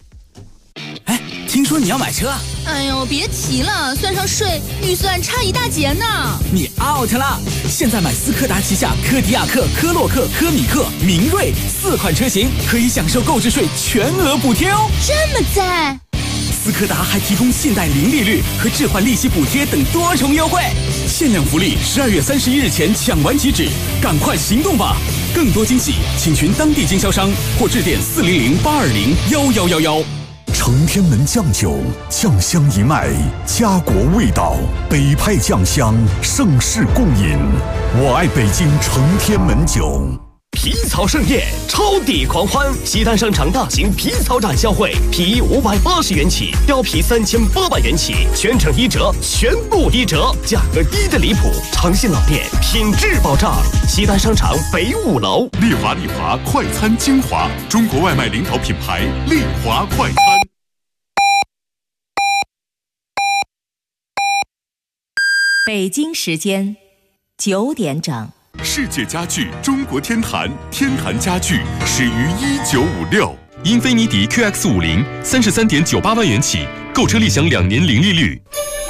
听说你要买车？ 哎呦，别提了，算上税，预算差一大截呢。 你 out 了！现在买斯柯达旗下柯迪亚克、科洛克、科米克、明锐4款车型，可以享受购置税全额补贴哦。 这么赞！ 斯柯达还提供信贷零利率和置换利息补贴等多重优惠，限量福利，12月31日前抢完即止，赶快行动吧！更多惊喜，请寻当地经销商或致电400-820-1111。 承天门酱酒，酱香一脉，家国味道，北派酱香，盛世共饮。我爱北京承天门酒。 皮草盛宴，超抵狂欢！西单商场大型皮草展销会，皮衣580元起，貂皮3800元起，全程1折，全部1折，价格低的离谱！诚信老店，品质保障。西单商场北5楼。 丽华快餐精华，中国外卖领导品牌，丽华快餐。 北京时间9点整。 世界家具中国天坛家具始于1956，英菲尼迪 QX50 33.98万元起，购车立享2年零利率。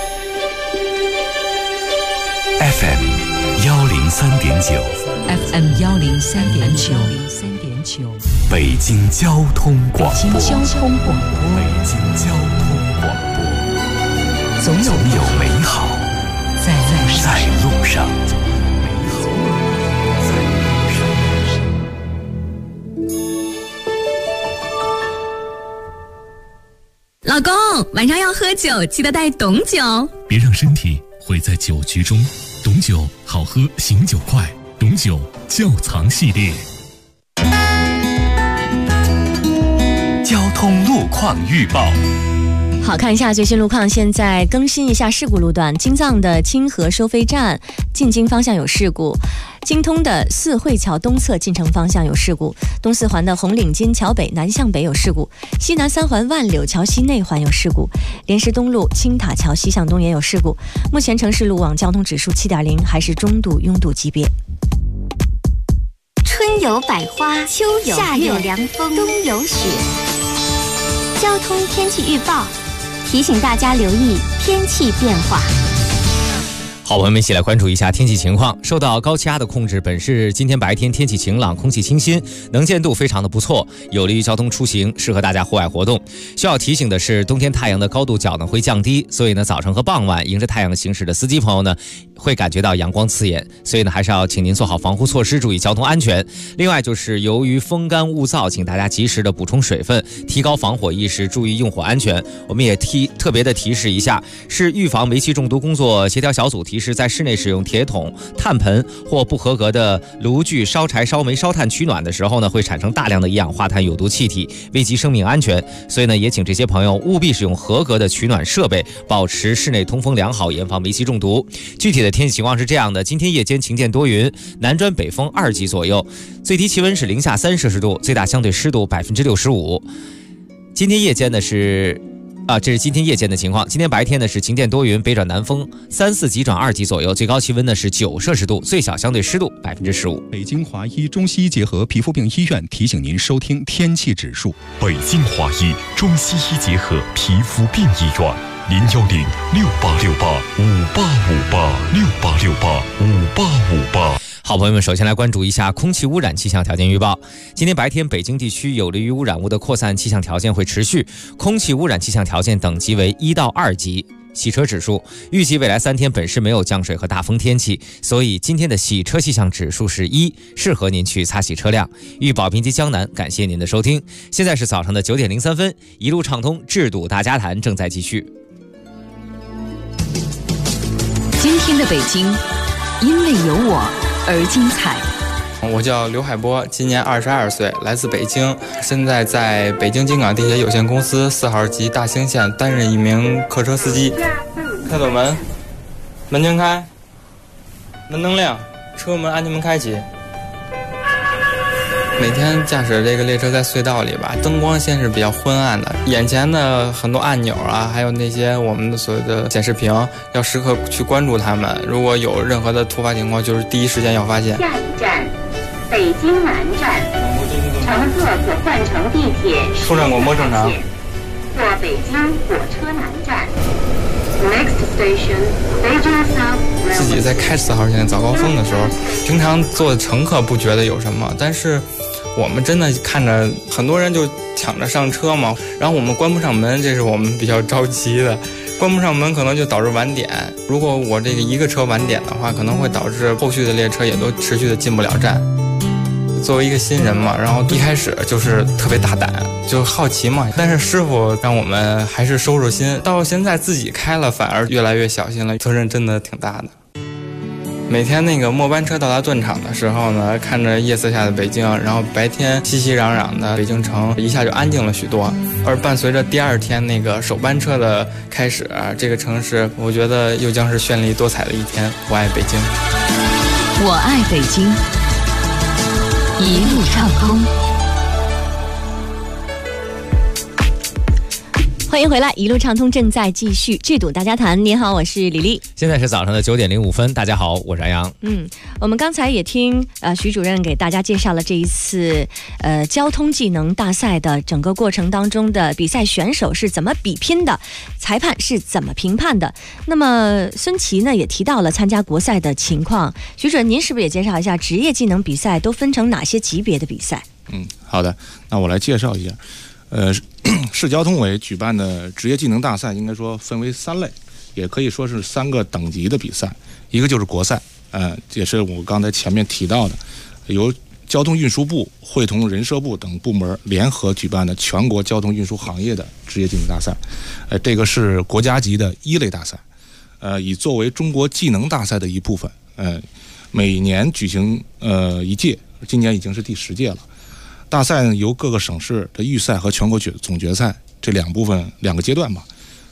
FM 103.9 FM 103.9 北京交通广播。总有美好在路上。 老公，晚上要喝酒，记得带董酒， 别让身体毁在酒局中。董酒好喝，醒酒快。董酒窖藏系列。 交通路况预报。 好，看一下最新路况。现在更新一下事故路段：京藏的清河收费站进京方向有事故，京通的四惠桥东侧进城方向有事故，东四环的红领巾桥北南向北有事故，西南三环万柳桥西内环有事故，莲石东路青塔桥西向东也有事故。目前城市路网交通指数7.0，还是中度拥堵级别。 春有百花，秋有夏有凉风，冬有雪。交通天气预报提醒大家留意天气变化。 好，我们一起来关注一下天气情况。受到高气压的控制，本市今天白天天气晴朗，空气清新，能见度非常的不错，有利于交通出行，适合大家户外活动。需要提醒的是，冬天太阳的高度角呢会降低，所以呢早晨和傍晚迎着太阳行驶的司机朋友呢会感觉到阳光刺眼，所以呢还是要请您做好防护措施，注意交通安全。另外就是由于风干物燥，请大家及时的补充水分，提高防火意识，注意用火安全。我们也特别的提示一下，是预防煤气中毒工作协调小组提示，在室内使用铁桶、炭盆或不合格的炉具烧柴、烧煤、烧炭取暖的时候呢，会产生大量的一氧化碳有毒气体，危及生命安全。所以呢，也请这些朋友务必使用合格的取暖设备，保持室内通风良好，严防煤气中毒。具体的天气情况是这样的：今天夜间晴间多云，南转北风2级左右，最低气温是零下3摄氏度，最大相对湿度65%。今天夜间呢是。这是今天夜间的情况。今天白天呢是晴间多云，北转南风3、4级转2级左右，最高气温呢是9摄氏度，最小相对湿度15%。 北京华医中西医结合皮肤病医院提醒您收听天气指数。 北京华医中西医结合皮肤病医院，0106868586858 好，朋友们，首先来关注一下空气污染气象条件预报。今天白天，北京地区有利于污染物的扩散气象条件会持续，空气污染气象条件等级为1到2级。洗车指数预计未来3天本市没有降水和大风天气，所以今天的洗车气象指数是1，适合您去擦洗车辆。预保评级江南，感谢您的收听。现在是早上的9点03分，一路畅通制度大家谈正在继续。 今天的北京，因为有我而精彩。 我叫刘海波，今年22岁，来自北京，现在在北京京港地铁有限公司4号机大兴线担任一名客车司机。开走门，门全开，门灯亮，车门安全门开启。每天驾驶这个列车在隧道里吧，灯光线是比较昏暗的，眼前的很多按钮啊，还有那些我们的所谓的显示屏，要时刻去关注它们。如果有任何的突发情况，就是第一时间要发现。 下一站，北京南站，乘坐可换乘地铁。 出站广播正常。 坐北京火车南站。Next station, Beijing South。 自己在开4号线早高峰的时候，平常坐乘客不觉得有什么，但是我们真的看着很多人就抢着上车嘛，然后我们关不上门，这是我们比较着急的。关不上门可能就导致晚点，如果我这个一个车晚点的话，可能会导致后续的列车也都持续的进不了站。作为一个新人嘛，然后一开始就是特别大胆，就好奇嘛，但是师傅让我们还是收心，到现在自己开了反而越来越小心了，责任真的挺大的。每天那个末班车到达断场的时候呢，看着夜色下的北京，然后白天熙熙攘攘的北京城一下就安静了许多，而伴随着第2天那个首班车的开始，这个城市我觉得又将是绚丽多彩的一天。我爱北京， 我爱北京，一路畅通。 欢迎回来，一路畅通正在继续，制度大家谈。您好，我是李丽。 现在是早上的9点05分，大家好，我是安阳。 我们刚才也听徐主任给大家介绍了这一次交通技能大赛的整个过程当中的比赛选手是怎么比拼的，裁判是怎么评判的。那么孙琦呢也提到了参加国赛的情况，徐主任您是不是也介绍一下职业技能比赛都分成哪些级别的比赛？ 好的，那我来介绍一下。市交通委举办的职业技能大赛应该说分为3类，也可以说是3个等级的比赛。一个就是国赛，也是我刚才前面提到的，由交通运输部会同人社部等部门联合举办的全国交通运输行业的职业技能大赛。这个是国家级的1类大赛，以作为中国技能大赛的一部分。每年举行1届，今年已经是第10届了。大赛呢由各个省市的预赛和全国总决赛这2个阶段吧，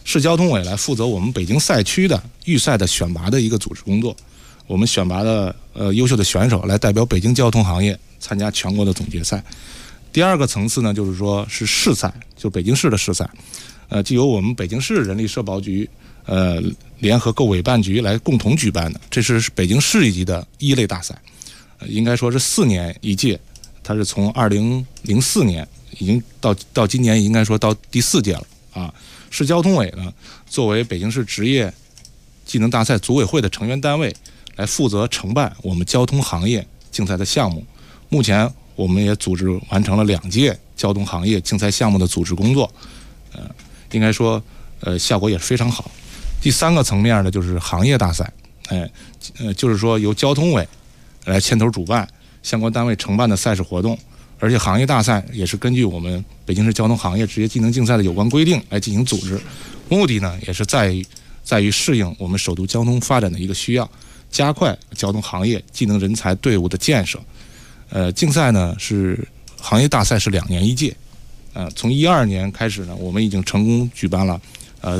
市交通委来负责我们北京赛区的预赛的选拔的一个组织工作。我们选拔的优秀的选手来代表北京交通行业参加全国的总决赛。第二个层次呢，就是说是市赛，就北京市的市赛，既由我们北京市人力社保局联合各委办局来共同举办的，这是北京市一级的一类大赛，应该说是4年一届，它是从2004年已经到今年应该说到第4届了啊。市交通委呢，作为北京市职业技能大赛组委会的成员单位，来负责承办我们交通行业竞赛的项目。目前我们也组织完成了2届交通行业竞赛项目的组织工作，应该说效果也是非常好。第3个层面呢，就是行业大赛，就是说由交通委来牵头主办，相关单位承办的赛事活动，而且行业大赛也是根据我们北京市交通行业职业技能竞赛的有关规定来进行组织，目的呢也是在于适应我们首都交通发展的一个需要，加快交通行业技能人才队伍的建设。竞赛呢是行业大赛是2年一届，从12年开始呢，我们已经成功举办了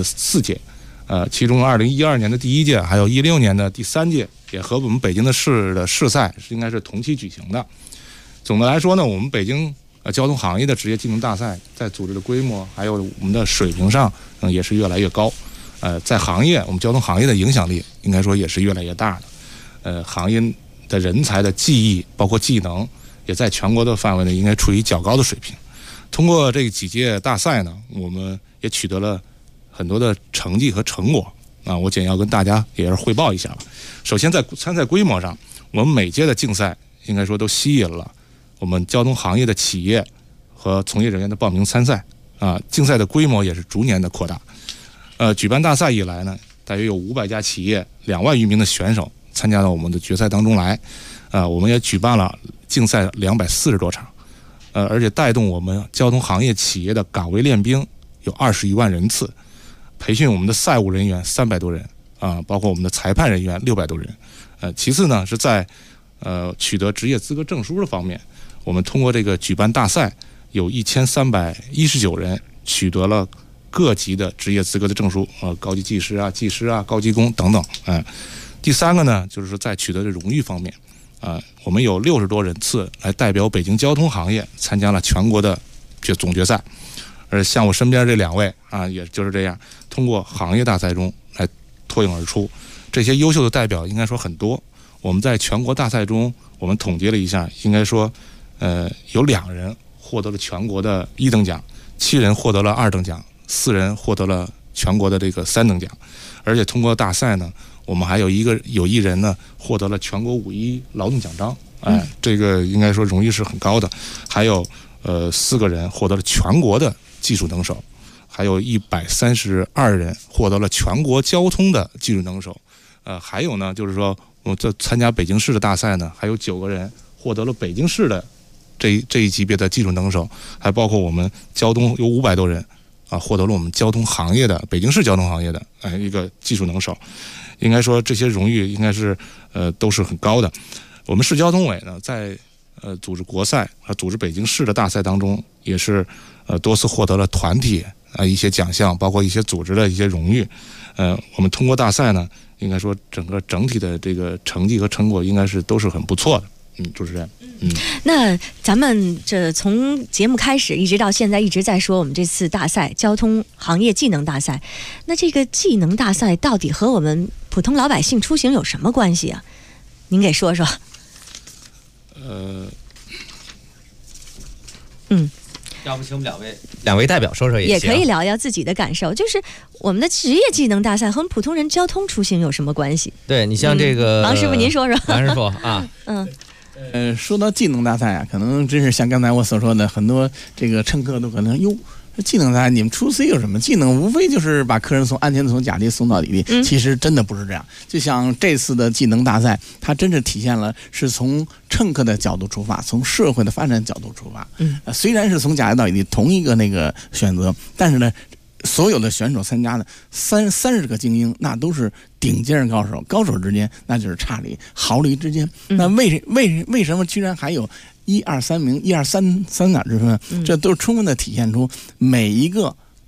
4届，其中2012年的第1届，还有16年的第3届，也和我们北京的市赛应该是同期举行的。总的来说呢，我们北京交通行业的职业技能大赛在组织的规模还有我们的水平上，也是越来越高。在行业我们交通行业的影响力应该说也是越来越大的。行业的人才的技艺包括技能也在全国的范围内应该处于较高的水平。通过这几届大赛呢，我们也取得了很多的成绩和成果啊，我简要跟大家也是汇报一下吧。首先在参赛规模上，我们每届的竞赛应该说都吸引了我们交通行业的企业和从业人员的报名参赛啊，竞赛的规模也是逐年的扩大。举办大赛以来呢，大约有500家企业2万余名的选手参加到我们的决赛当中来，我们也举办了竞赛240多场，而且带动我们交通行业企业的岗位练兵有20余万人次，培训我们的赛务人员300多人啊，包括我们的裁判人员600多人。其次呢是在取得职业资格证书的方面，我们通过这个举办大赛，有1319人取得了各级的职业资格的证书，高级技师啊、技师啊、高级工等等。第3个呢，就是说在取得的荣誉方面，我们有60多人次来代表北京交通行业参加了全国的总决赛。而像我身边这2位啊，也就是这样，通过行业大赛中来脱颖而出。这些优秀的代表应该说很多。我们在全国大赛中，我们统计了一下，应该说，有2人获得了全国的1等奖，7人获得了2等奖，4人获得了全国的这个3等奖。而且通过大赛呢，我们还有1人呢获得了全国5·1劳动奖章，这个应该说荣誉是很高的。还有4个人获得了全国的技术能手，还有132人获得了全国交通的技术能手。还有呢，就是说我这参加北京市的大赛呢，还有9个人获得了北京市的这一级别的技术能手，还包括我们交通有500多人获得了我们交通行业的北京市交通行业的一个技术能手。应该说这些荣誉应该是都是很高的。我们市交通委呢，在组织国赛和组织北京市的大赛当中，也是多次获得了团体一些奖项，包括一些组织的一些荣誉。我们通过大赛呢，应该说整体的这个成绩和成果应该是都是很不错的。主持人。 那咱们这从节目开始一直到现在一直在说我们这次大赛交通行业技能大赛，那这个技能大赛到底和我们普通老百姓出行有什么关系啊？您给说说。 要不请我们两位代表说说也可以聊聊自己的感受，就是我们的职业技能大赛和普通人交通出行有什么关系？ 对，你像这个王师傅您说说。 王师傅啊， 说到技能大赛啊，可能真是像刚才我所说的，很多这个乘客都可能技能大赛你们出 C 有什么技能？无非就是把客人安全的从甲地送到乙地。其实真的不是这样。就像这次的技能大赛，它真是体现了是从乘客的角度出发，从社会的发展角度出发。虽然是从甲地到乙地同一个那个选择，但是呢，所有的选手参加的30个精英，那都是顶尖高手，高手之间那就是差离毫厘之间。那为什么居然还有1、2、3名1、2、3哪之分？这都是充分的体现出每一个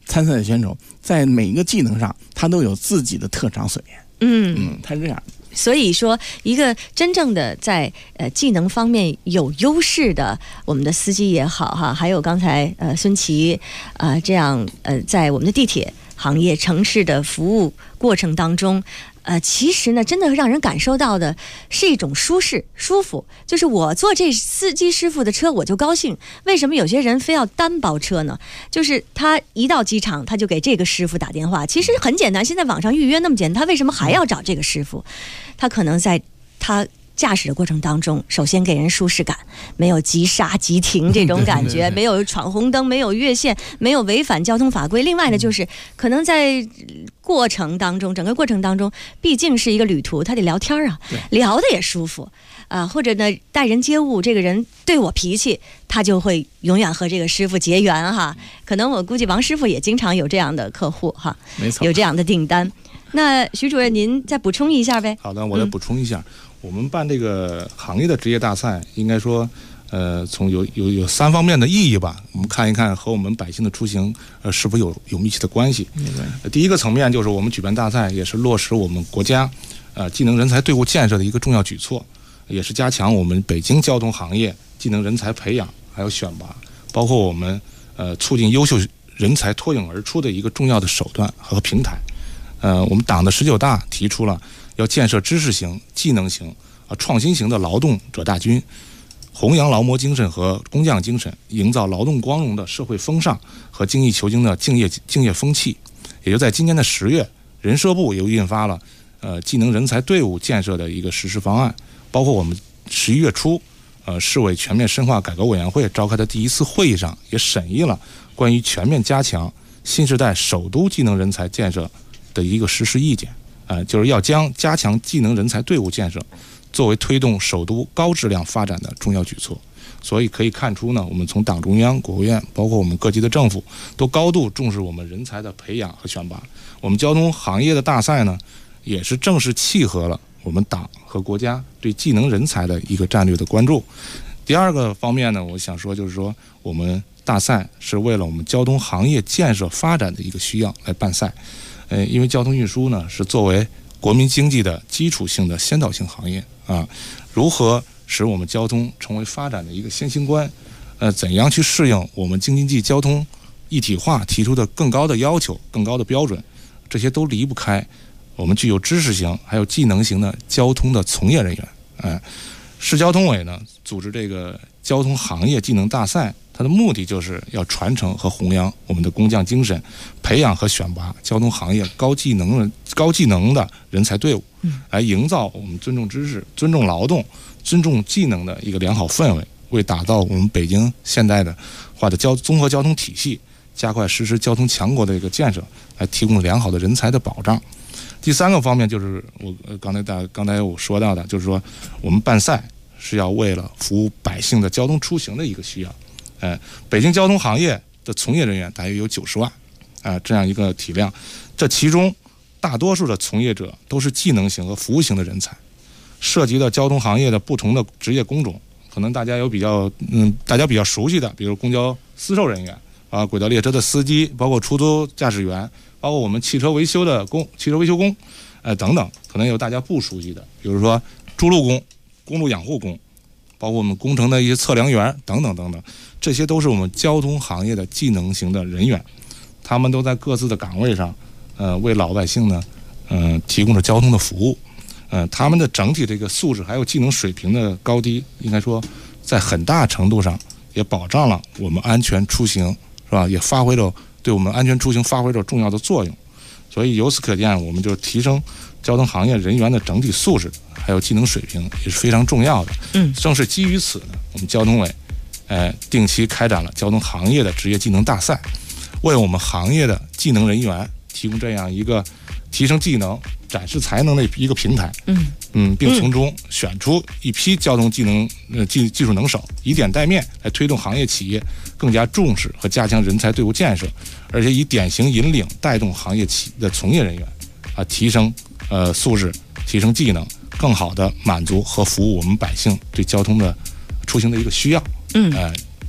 参赛的选手在每一个技能上，他都有自己的特长所言。他是这样。 所以说，一个真正的在技能方面有优势的我们的司机也好哈，还有刚才孙琦这样在我们的地铁行业城市的服务过程当中，其实呢，真的让人感受到的是一种舒服。就是我坐这司机师傅的车，我就高兴。为什么有些人非要单包车呢？就是他一到机场，他就给这个师傅打电话。其实很简单，现在网上预约那么简单，他为什么还要找这个师傅？他可能在他驾驶的过程当中，首先给人舒适感，没有急刹急停这种感觉，没有闯红灯，没有越线，没有违反交通法规。另外呢，就是可能在过程当中，整个过程当中，毕竟是一个旅途，他得聊天啊，聊的也舒服或者呢待人接物，这个人对我脾气，他就会永远和这个师傅结缘哈。可能我估计王师傅也经常有这样的客户哈， 没错， 有这样的订单。那徐主任您再补充一下呗。 好的，我再补充一下。我们办这个行业的职业大赛，应该说，从有3方面的意义吧。我们看一看和我们百姓的出行，是否有密切的关系。第一个层面就是我们举办大赛，也是落实我们国家，技能人才队伍建设的一个重要举措，也是加强我们北京交通行业技能人才培养还有选拔，包括我们促进优秀人才脱颖而出的一个重要的手段和平台。我们党的19大提出了要建设知识型、技能型、创新型的劳动者大军，弘扬劳模精神和工匠精神，营造劳动光荣的社会风尚和精益求精的敬业风气。也就在今年的10月，人社部又印发了技能人才队伍建设的一个实施方案，包括我们11月初市委全面深化改革委员会召开的第1次会议上，也审议了关于全面加强新时代首都技能人才建设的一个实施意见。就是要将加强技能人才队伍建设作为推动首都高质量发展的重要举措。所以可以看出呢，我们从党中央、国务院，包括我们各级的政府，都高度重视我们人才的培养和选拔。我们交通行业的大赛呢，也是正式契合了我们党和国家对技能人才的一个战略的关注。第二个方面呢，我想说就是说，我们大赛是为了我们交通行业建设发展的一个需要来办赛。因为交通运输呢是作为国民经济的基础性的先导性行业如何使我们交通成为发展的一个先行官，怎样去适应我们京津冀交通一体化提出的更高的要求、更高的标准，这些都离不开我们具有知识型还有技能型的交通的从业人员。市交通委呢组织这个交通行业技能大赛，它的目的就是要传承和弘扬我们的工匠精神，培养和选拔交通行业高技能的人才队伍，来营造我们尊重知识、尊重劳动、尊重技能的一个良好氛围，为打造我们北京现代化的综合交通体系，加快实施交通强国的一个建设，来提供良好的人才的保障。第3个方面就是我刚才我说到的，就是说我们办赛是要为了服务百姓的交通出行的一个需要。北京交通行业的从业人员大约有90万这样一个体量，这其中大多数的从业者都是技能型和服务型的人才，涉及到交通行业的不同的职业工种，可能大家比较熟悉的，比如公交私售人员轨道列车的司机，包括出租驾驶员，包括我们汽车维修工等等，可能有大家不熟悉的，比如说筑路工、公路养护工，包括我们工程的一些测量员等等等等，这些都是我们交通行业的技能型的人员，他们都在各自的岗位上为老百姓呢提供着交通的服务。他们的整体这个素质还有技能水平的高低，应该说在很大程度上也保障了我们安全出行，是吧？也对我们安全出行发挥着重要的作用。所以由此可见，我们就提升交通行业人员的整体素质还有技能水平也是非常重要的。正是基于此呢，我们交通委定期开展了交通行业的职业技能大赛，为我们行业的技能人员提供这样一个提升技能、展示才能的一个平台。并从中选出一批交通技能技术能手，以点带面来推动行业企业更加重视和加强人才队伍建设，而且以典型引领带动行业企业的从业人员提升素质、提升技能，更好的满足和服务我们百姓对交通的出行的一个需要。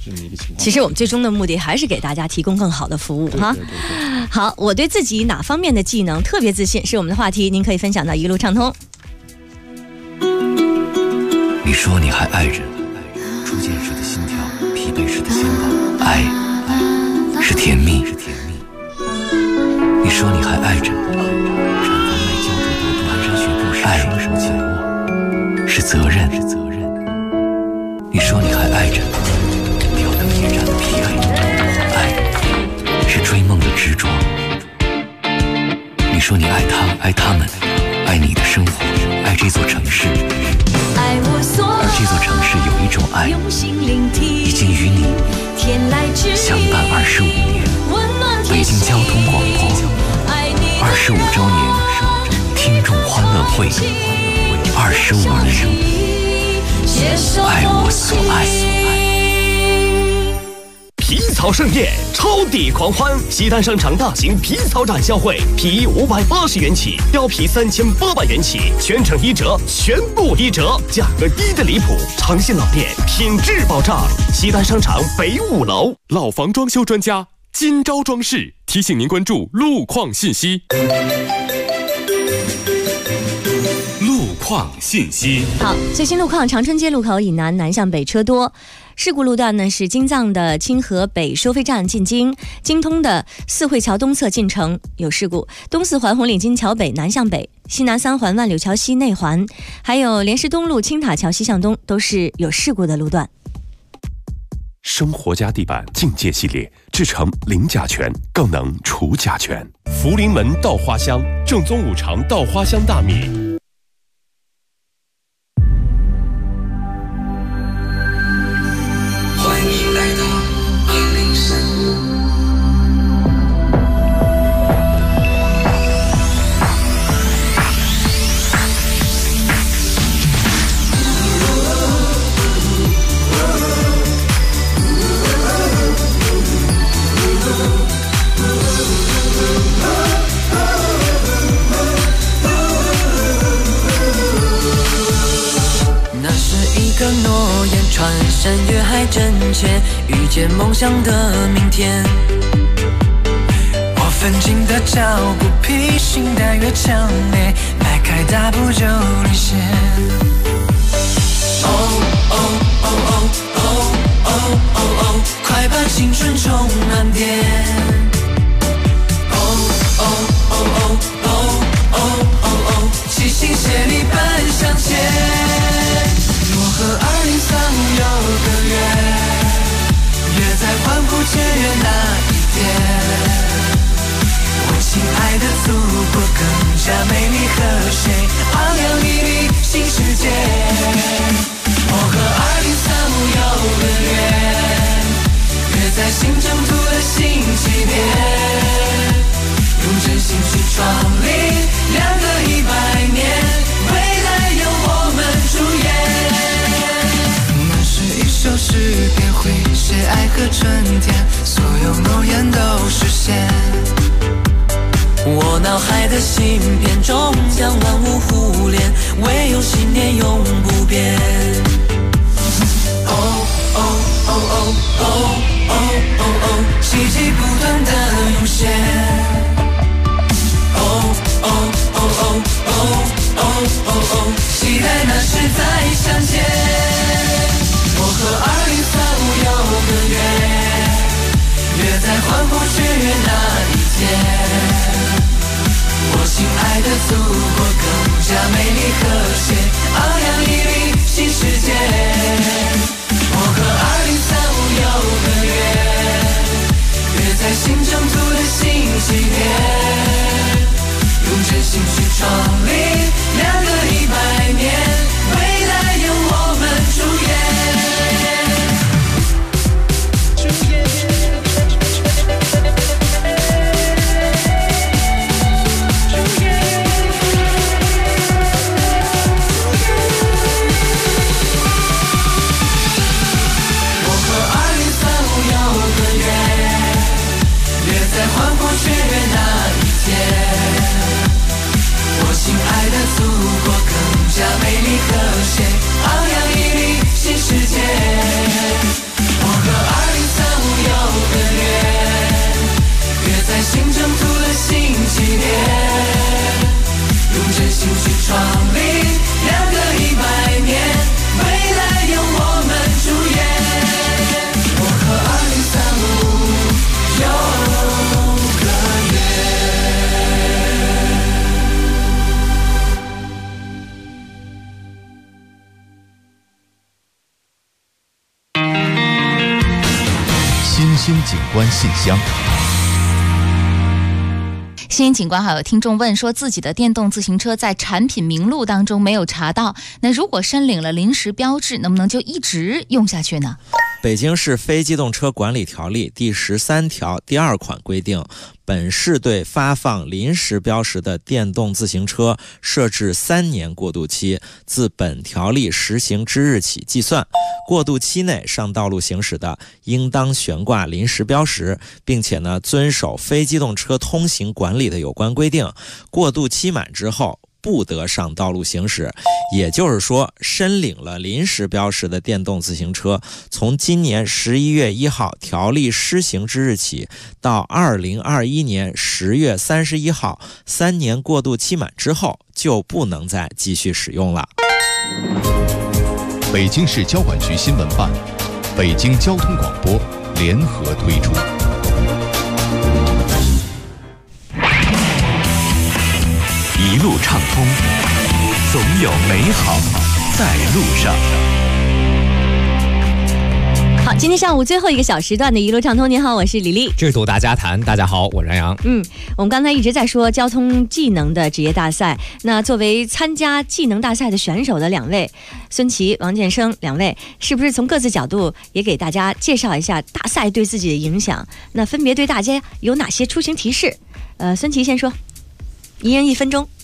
这么一个情况。 其实我们最终的目的还是给大家提供更好的服务哈。好，我对自己哪方面的技能特别自信是我们的话题，您可以分享到一路畅通。 你说你还爱着，初见时的心跳，疲惫时的肩膀，爱是甜蜜。你说你还爱着，绽放麦焦灼朵朵，蹒跚学步时双手紧握，是责任。你说你还爱着，吊灯夜战的疲惫，爱是追梦的执着。你说你爱他，爱他们，爱你的生活，爱这座城市。而这座城市有一种爱，已经与你相伴25年。北京交通广播25周年听众欢乐会，25年，爱我所爱。 皮草盛宴，超抵狂欢！西单商场大型皮草展销会，皮衣580元起，貂皮3800元起，全程1折，全部1折，价格低得离谱，诚信老店，品质保障。西单商场北5楼， 老房装修专家金招装饰提醒您关注路况信息。路况信息。 好，最新路况：长春街路口以南南向北车多。事故路段呢是京藏的清河北收费站进京，京通的四惠桥东侧进城有事故，东四环红领巾桥北南向北，西南3环万柳桥西内环，还有莲石东路青塔桥西向东都是有事故的路段。 生活家地板境界系列，制成零甲醛，更能除甲醛。福临门稻花香，正宗5常稻花香大米。 欢迎来到103。 个诺言，穿山越海真切，遇见梦想的明天。我奋进的脚步，披星戴月强烈，迈开大步就领先。哦哦哦哦哦哦哦哦，快把青春充满电。哦哦哦哦哦哦哦哦，齐心协力奔向前。我和2035有个约，约在欢呼雀跃那一天。我亲爱的祖国更加美丽和谐，昂扬熠熠新世界。我和2035有个约，约在新征途的新起点，用真心去创立2个100年，未来由我们主演。一首诗便会写爱和春天，所有诺言都实现。我脑海的芯片终将万物互联，唯有信念永不变。哦哦哦哦哦哦哦哦，奇迹不断的涌现。哦哦哦哦哦哦哦哦，期待那时再相见。我和2035有个约，约在欢呼雀跃那一天。我亲爱的祖国更加美丽和谐，昂扬熠熠新世界。我和2035有个约，约在新征途的新起点，用真心去创立2个100年，未来由我们主演。在欢呼雀跃那一天，我亲爱的祖国更加美丽和谐，昂扬熠熠新世界。我和新兴景观信箱。 新兴景观还有听众问说，自己的电动自行车在产品名录当中没有查到，那如果申领了临时标志，能不能就一直用下去呢？ 北京市非机动车管理条例第13条第2款规定，本市对发放临时标识的电动自行车设置3年过渡期，自本条例实行之日起计算。过渡期内上道路行驶的，应当悬挂临时标识，并且遵守非机动车通行管理的有关规定。过渡期满之后，不得上道路行驶。也就是说，申领了临时标识的电动自行车，从今年11月1号条例施行之日起到2021年10月31号，3年过渡期满之后，就不能再继续使用了。 北京市交管局新闻办、北京交通广播联合推出。 一路畅通，总有美好在路上。 好，今天上午最后一个小时段的一路畅通，您好，我是李丽。 制度大家谈，大家好，我是杨洋。 我们刚才一直在说交通技能的职业大赛，那作为参加技能大赛的选手的2位，孙琦、王建生2位，是不是从各自角度也给大家介绍一下大赛对自己的影响？那分别对大家有哪些出行提示？孙琦先说，一人1分钟。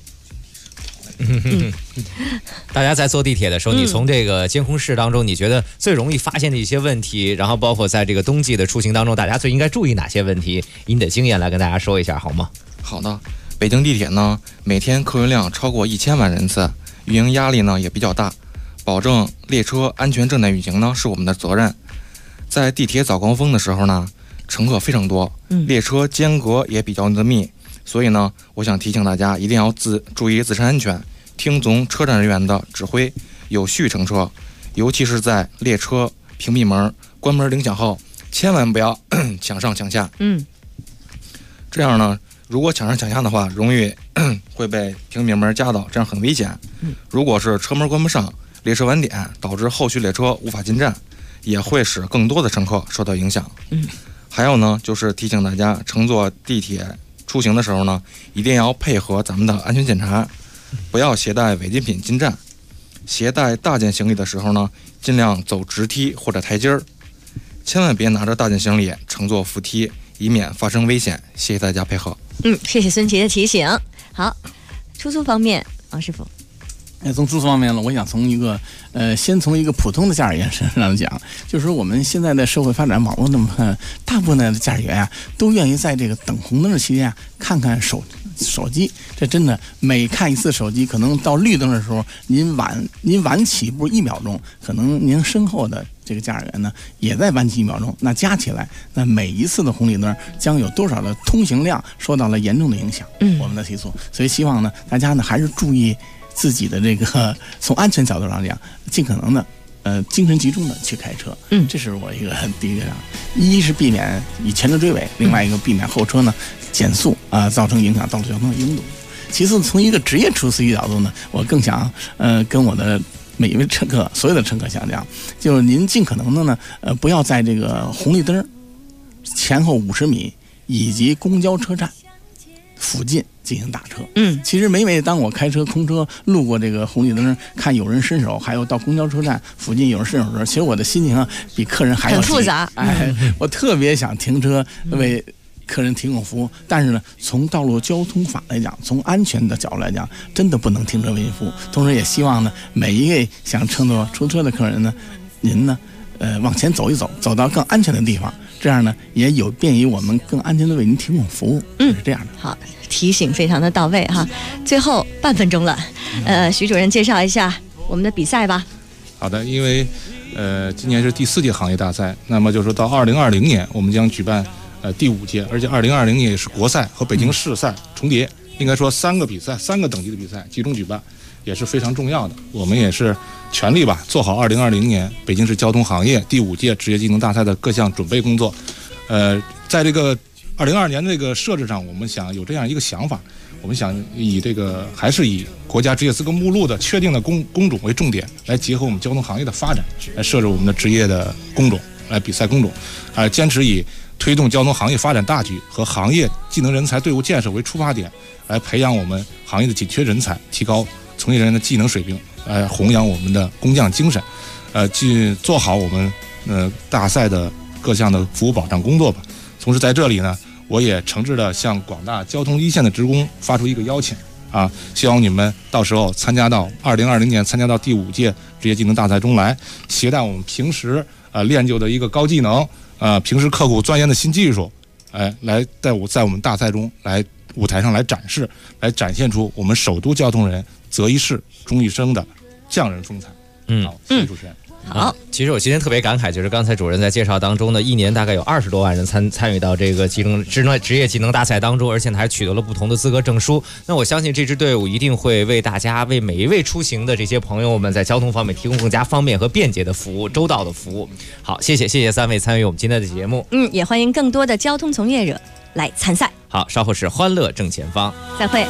大家在坐地铁的时候，你从这个监控室当中，你觉得最容易发现的一些问题，然后包括在这个冬季的出行当中，大家最应该注意哪些问题？以你的经验来跟大家说一下好吗？ 好的，北京地铁呢，每天客运量超过1000万人次，运营压力呢也比较大，保证列车安全正在运行呢是我们的责任。在地铁早高峰的时候呢，乘客非常多，列车间隔也比较的密，所以呢，我想提醒大家一定要注意自身安全，听从车站人员的指挥，有序乘车，尤其是在列车屏蔽门关门铃响后，千万不要抢上抢下。这样呢，如果抢上抢下的话，容易会被屏蔽门夹到，这样很危险。如果是车门关不上，列车晚点，导致后续列车无法进站，也会使更多的乘客受到影响。还有呢，就是提醒大家，乘坐地铁出行的时候呢，一定要配合咱们的安全检查，不要携带违禁品进站。携带大件行李的时候呢，尽量走直梯或者台阶儿，千万别拿着大件行李乘坐扶梯，以免发生危险。谢谢大家配合。 谢谢孙琦的提醒。好，出租方面，王师傅。 从出租方面呢，我想从一个先从一个普通的驾驶员身上讲，就是说我们现在的社会发展网络那么看，大部分的驾驶员都愿意在这个等红灯的期间看看手机。这真的每看一次手机，可能到绿灯的时候，您晚起步1秒钟，可能您身后的这个驾驶员呢也在晚起1秒钟，那加起来，那每一次的红绿灯将有多少的通行量受到了严重的影响。我们的提速，所以希望呢大家呢还是注意自己的这个从安全角度上讲，尽可能的精神集中的去开车。这是我一个第一个，一是避免以前车追尾，另外一个避免后车呢减速造成影响道路交通的拥堵。其次，从一个职业出租司机角度呢，我更想跟我的每一位乘客，所有的乘客想讲，就是您尽可能的呢不要在这个红绿灯前后50米以及公交车站附近进行打车。其实每当我开车空车路过这个红绿灯，看有人伸手，还有到公交车站附近有人伸手的时候，其实我的心情比客人还要很复杂。 我特别想停车为客人提供服务，但是呢，从道路交通法来讲，从安全的角度来讲，真的不能停车为服务。同时也希望呢，每一位想乘坐出租车的客人呢，您呢往前走一走，走到更安全的地方，这样呢也有便于我们更安全的为您提供服务。是这样的。 好，提醒非常的到位哈。最后半分钟了，徐主任介绍一下我们的比赛吧。 好的，因为今年是第4届行业大赛，那么就是到2020年我们将举办第5届，而且2020年也是国赛和北京市赛重叠，应该说3个比赛，3个等级的比赛集中举办，也是非常重要的。我们也是全力吧做好2020年北京市交通行业第5届职业技能大赛的各项准备工作。在这个2022年的这个设置上，我们想有这样一个想法，我们想以这个还是以国家职业资格目录的确定的工种为重点，来结合我们交通行业的发展，来设置我们的职业的工种， 来比赛工种，坚持以推动交通行业发展大局和行业技能人才队伍建设为出发点，来培养我们行业的紧缺人才，提高从业人员的技能水平，弘扬我们的工匠精神，做好我们大赛的各项的服务保障工作吧。同时在这里呢，我也诚挚地向广大交通一线的职工发出一个邀请希望你们到时候参加到2020年参加到第5届职业技能大赛中来，携带我们平时练就的一个高技能，平时刻苦钻研的新技术，来在我们大赛中来舞台上来展示，来展现出我们首都交通人择一事终一生的匠人风采。好，谢谢主持人。 好，其实我今天特别感慨，就是刚才主任在介绍当中呢，一年大概有20多万人参与到这个职业技能大赛当中，而且还取得了不同的资格证书。那我相信这支队伍一定会为每一位出行的这些朋友们在交通方面提供更加方便和便捷的服务，周到的服务。好，谢谢3位参与我们今天的节目。 也欢迎更多的交通从业者来参赛。 好，稍后是欢乐正前方， 再会。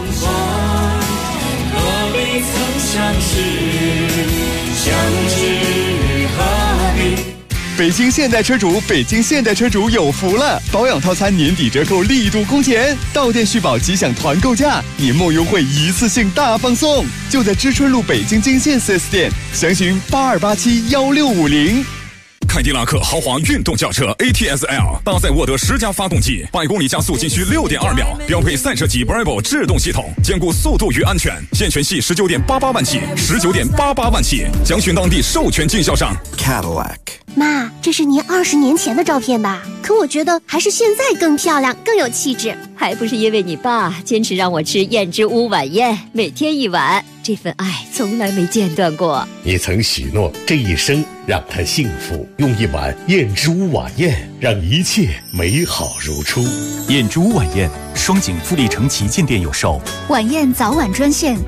北京现代车主有福了！保养套餐年底折扣力度空前，到店续保即享团购价，年末优惠一次性大放送，就在知春路北京金线 4S 店，详询82871650。 凯迪拉克豪华运动轿车 ATS-L 搭载沃德10加发动机，100公里加速仅需6.2秒，标配赛车级 Bravo 制动系统，兼顾速度与安全。现全系19.88万起，19.88万起，详询当地授权经销商 Cadillac。妈，这是您20年前的照片吧？可我觉得还是现在更漂亮，更有气质。 还不是因为你爸坚持让我吃燕之屋晚宴，每天1碗，这份爱从来没间断过。 你曾许诺这一生让他幸福，用1碗燕之屋晚宴让一切美好如初。 燕之屋晚宴，双井富力城旗舰店有售。 晚宴早晚专线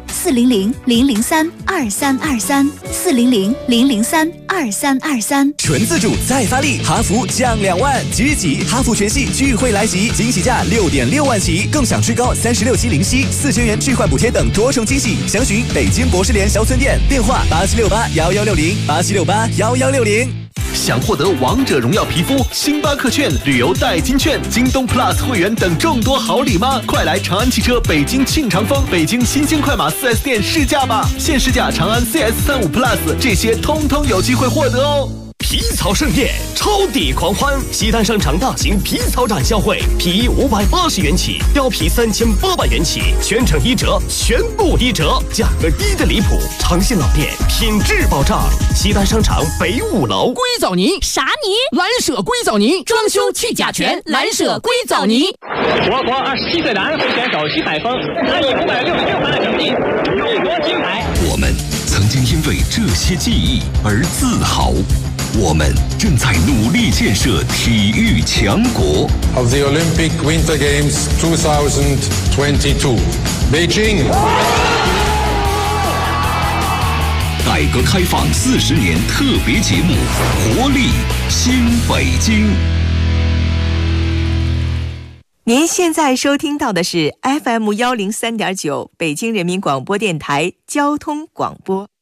400-003-2323，400-003-2323。 纯自主再发力，哈弗降2万，即集哈弗全系聚会来袭，惊喜价6.6万起，更享最高36期零息，4000元置换补贴等多重惊喜。详询北京博士联小村店，电话87681160，87681160。 想获得王者荣耀皮肤、星巴克券、旅游代金券、京东 Plus 会员等众多好礼吗？快来长安汽车北京庆长丰、北京新兴快马 4S 店试驾吧！现试驾长安 CS35 Plus， 这些通通有机会获得哦。 皮草盛宴，超抵狂欢！西单商场大型皮草展销会，皮衣580元起，貂皮3800元起，全程1折，全部1折，价格低得离谱。诚信老店，品质保障。西单商场北5楼。 硅藻泥啥泥？蓝舍硅藻泥，装修去甲醛，蓝舍硅藻泥。 我国27岁男会选手徐海峰，他以566分的成绩荣夺金牌。 我们曾经因为这些记忆而自豪。我们正在努力建设体育强国。 Of the Olympic Winter Games 2022, Beijing。 改革开放40年特别节目，活力新北京。 您现在收听到的是 FM103.9北京人民广播电台交通广播。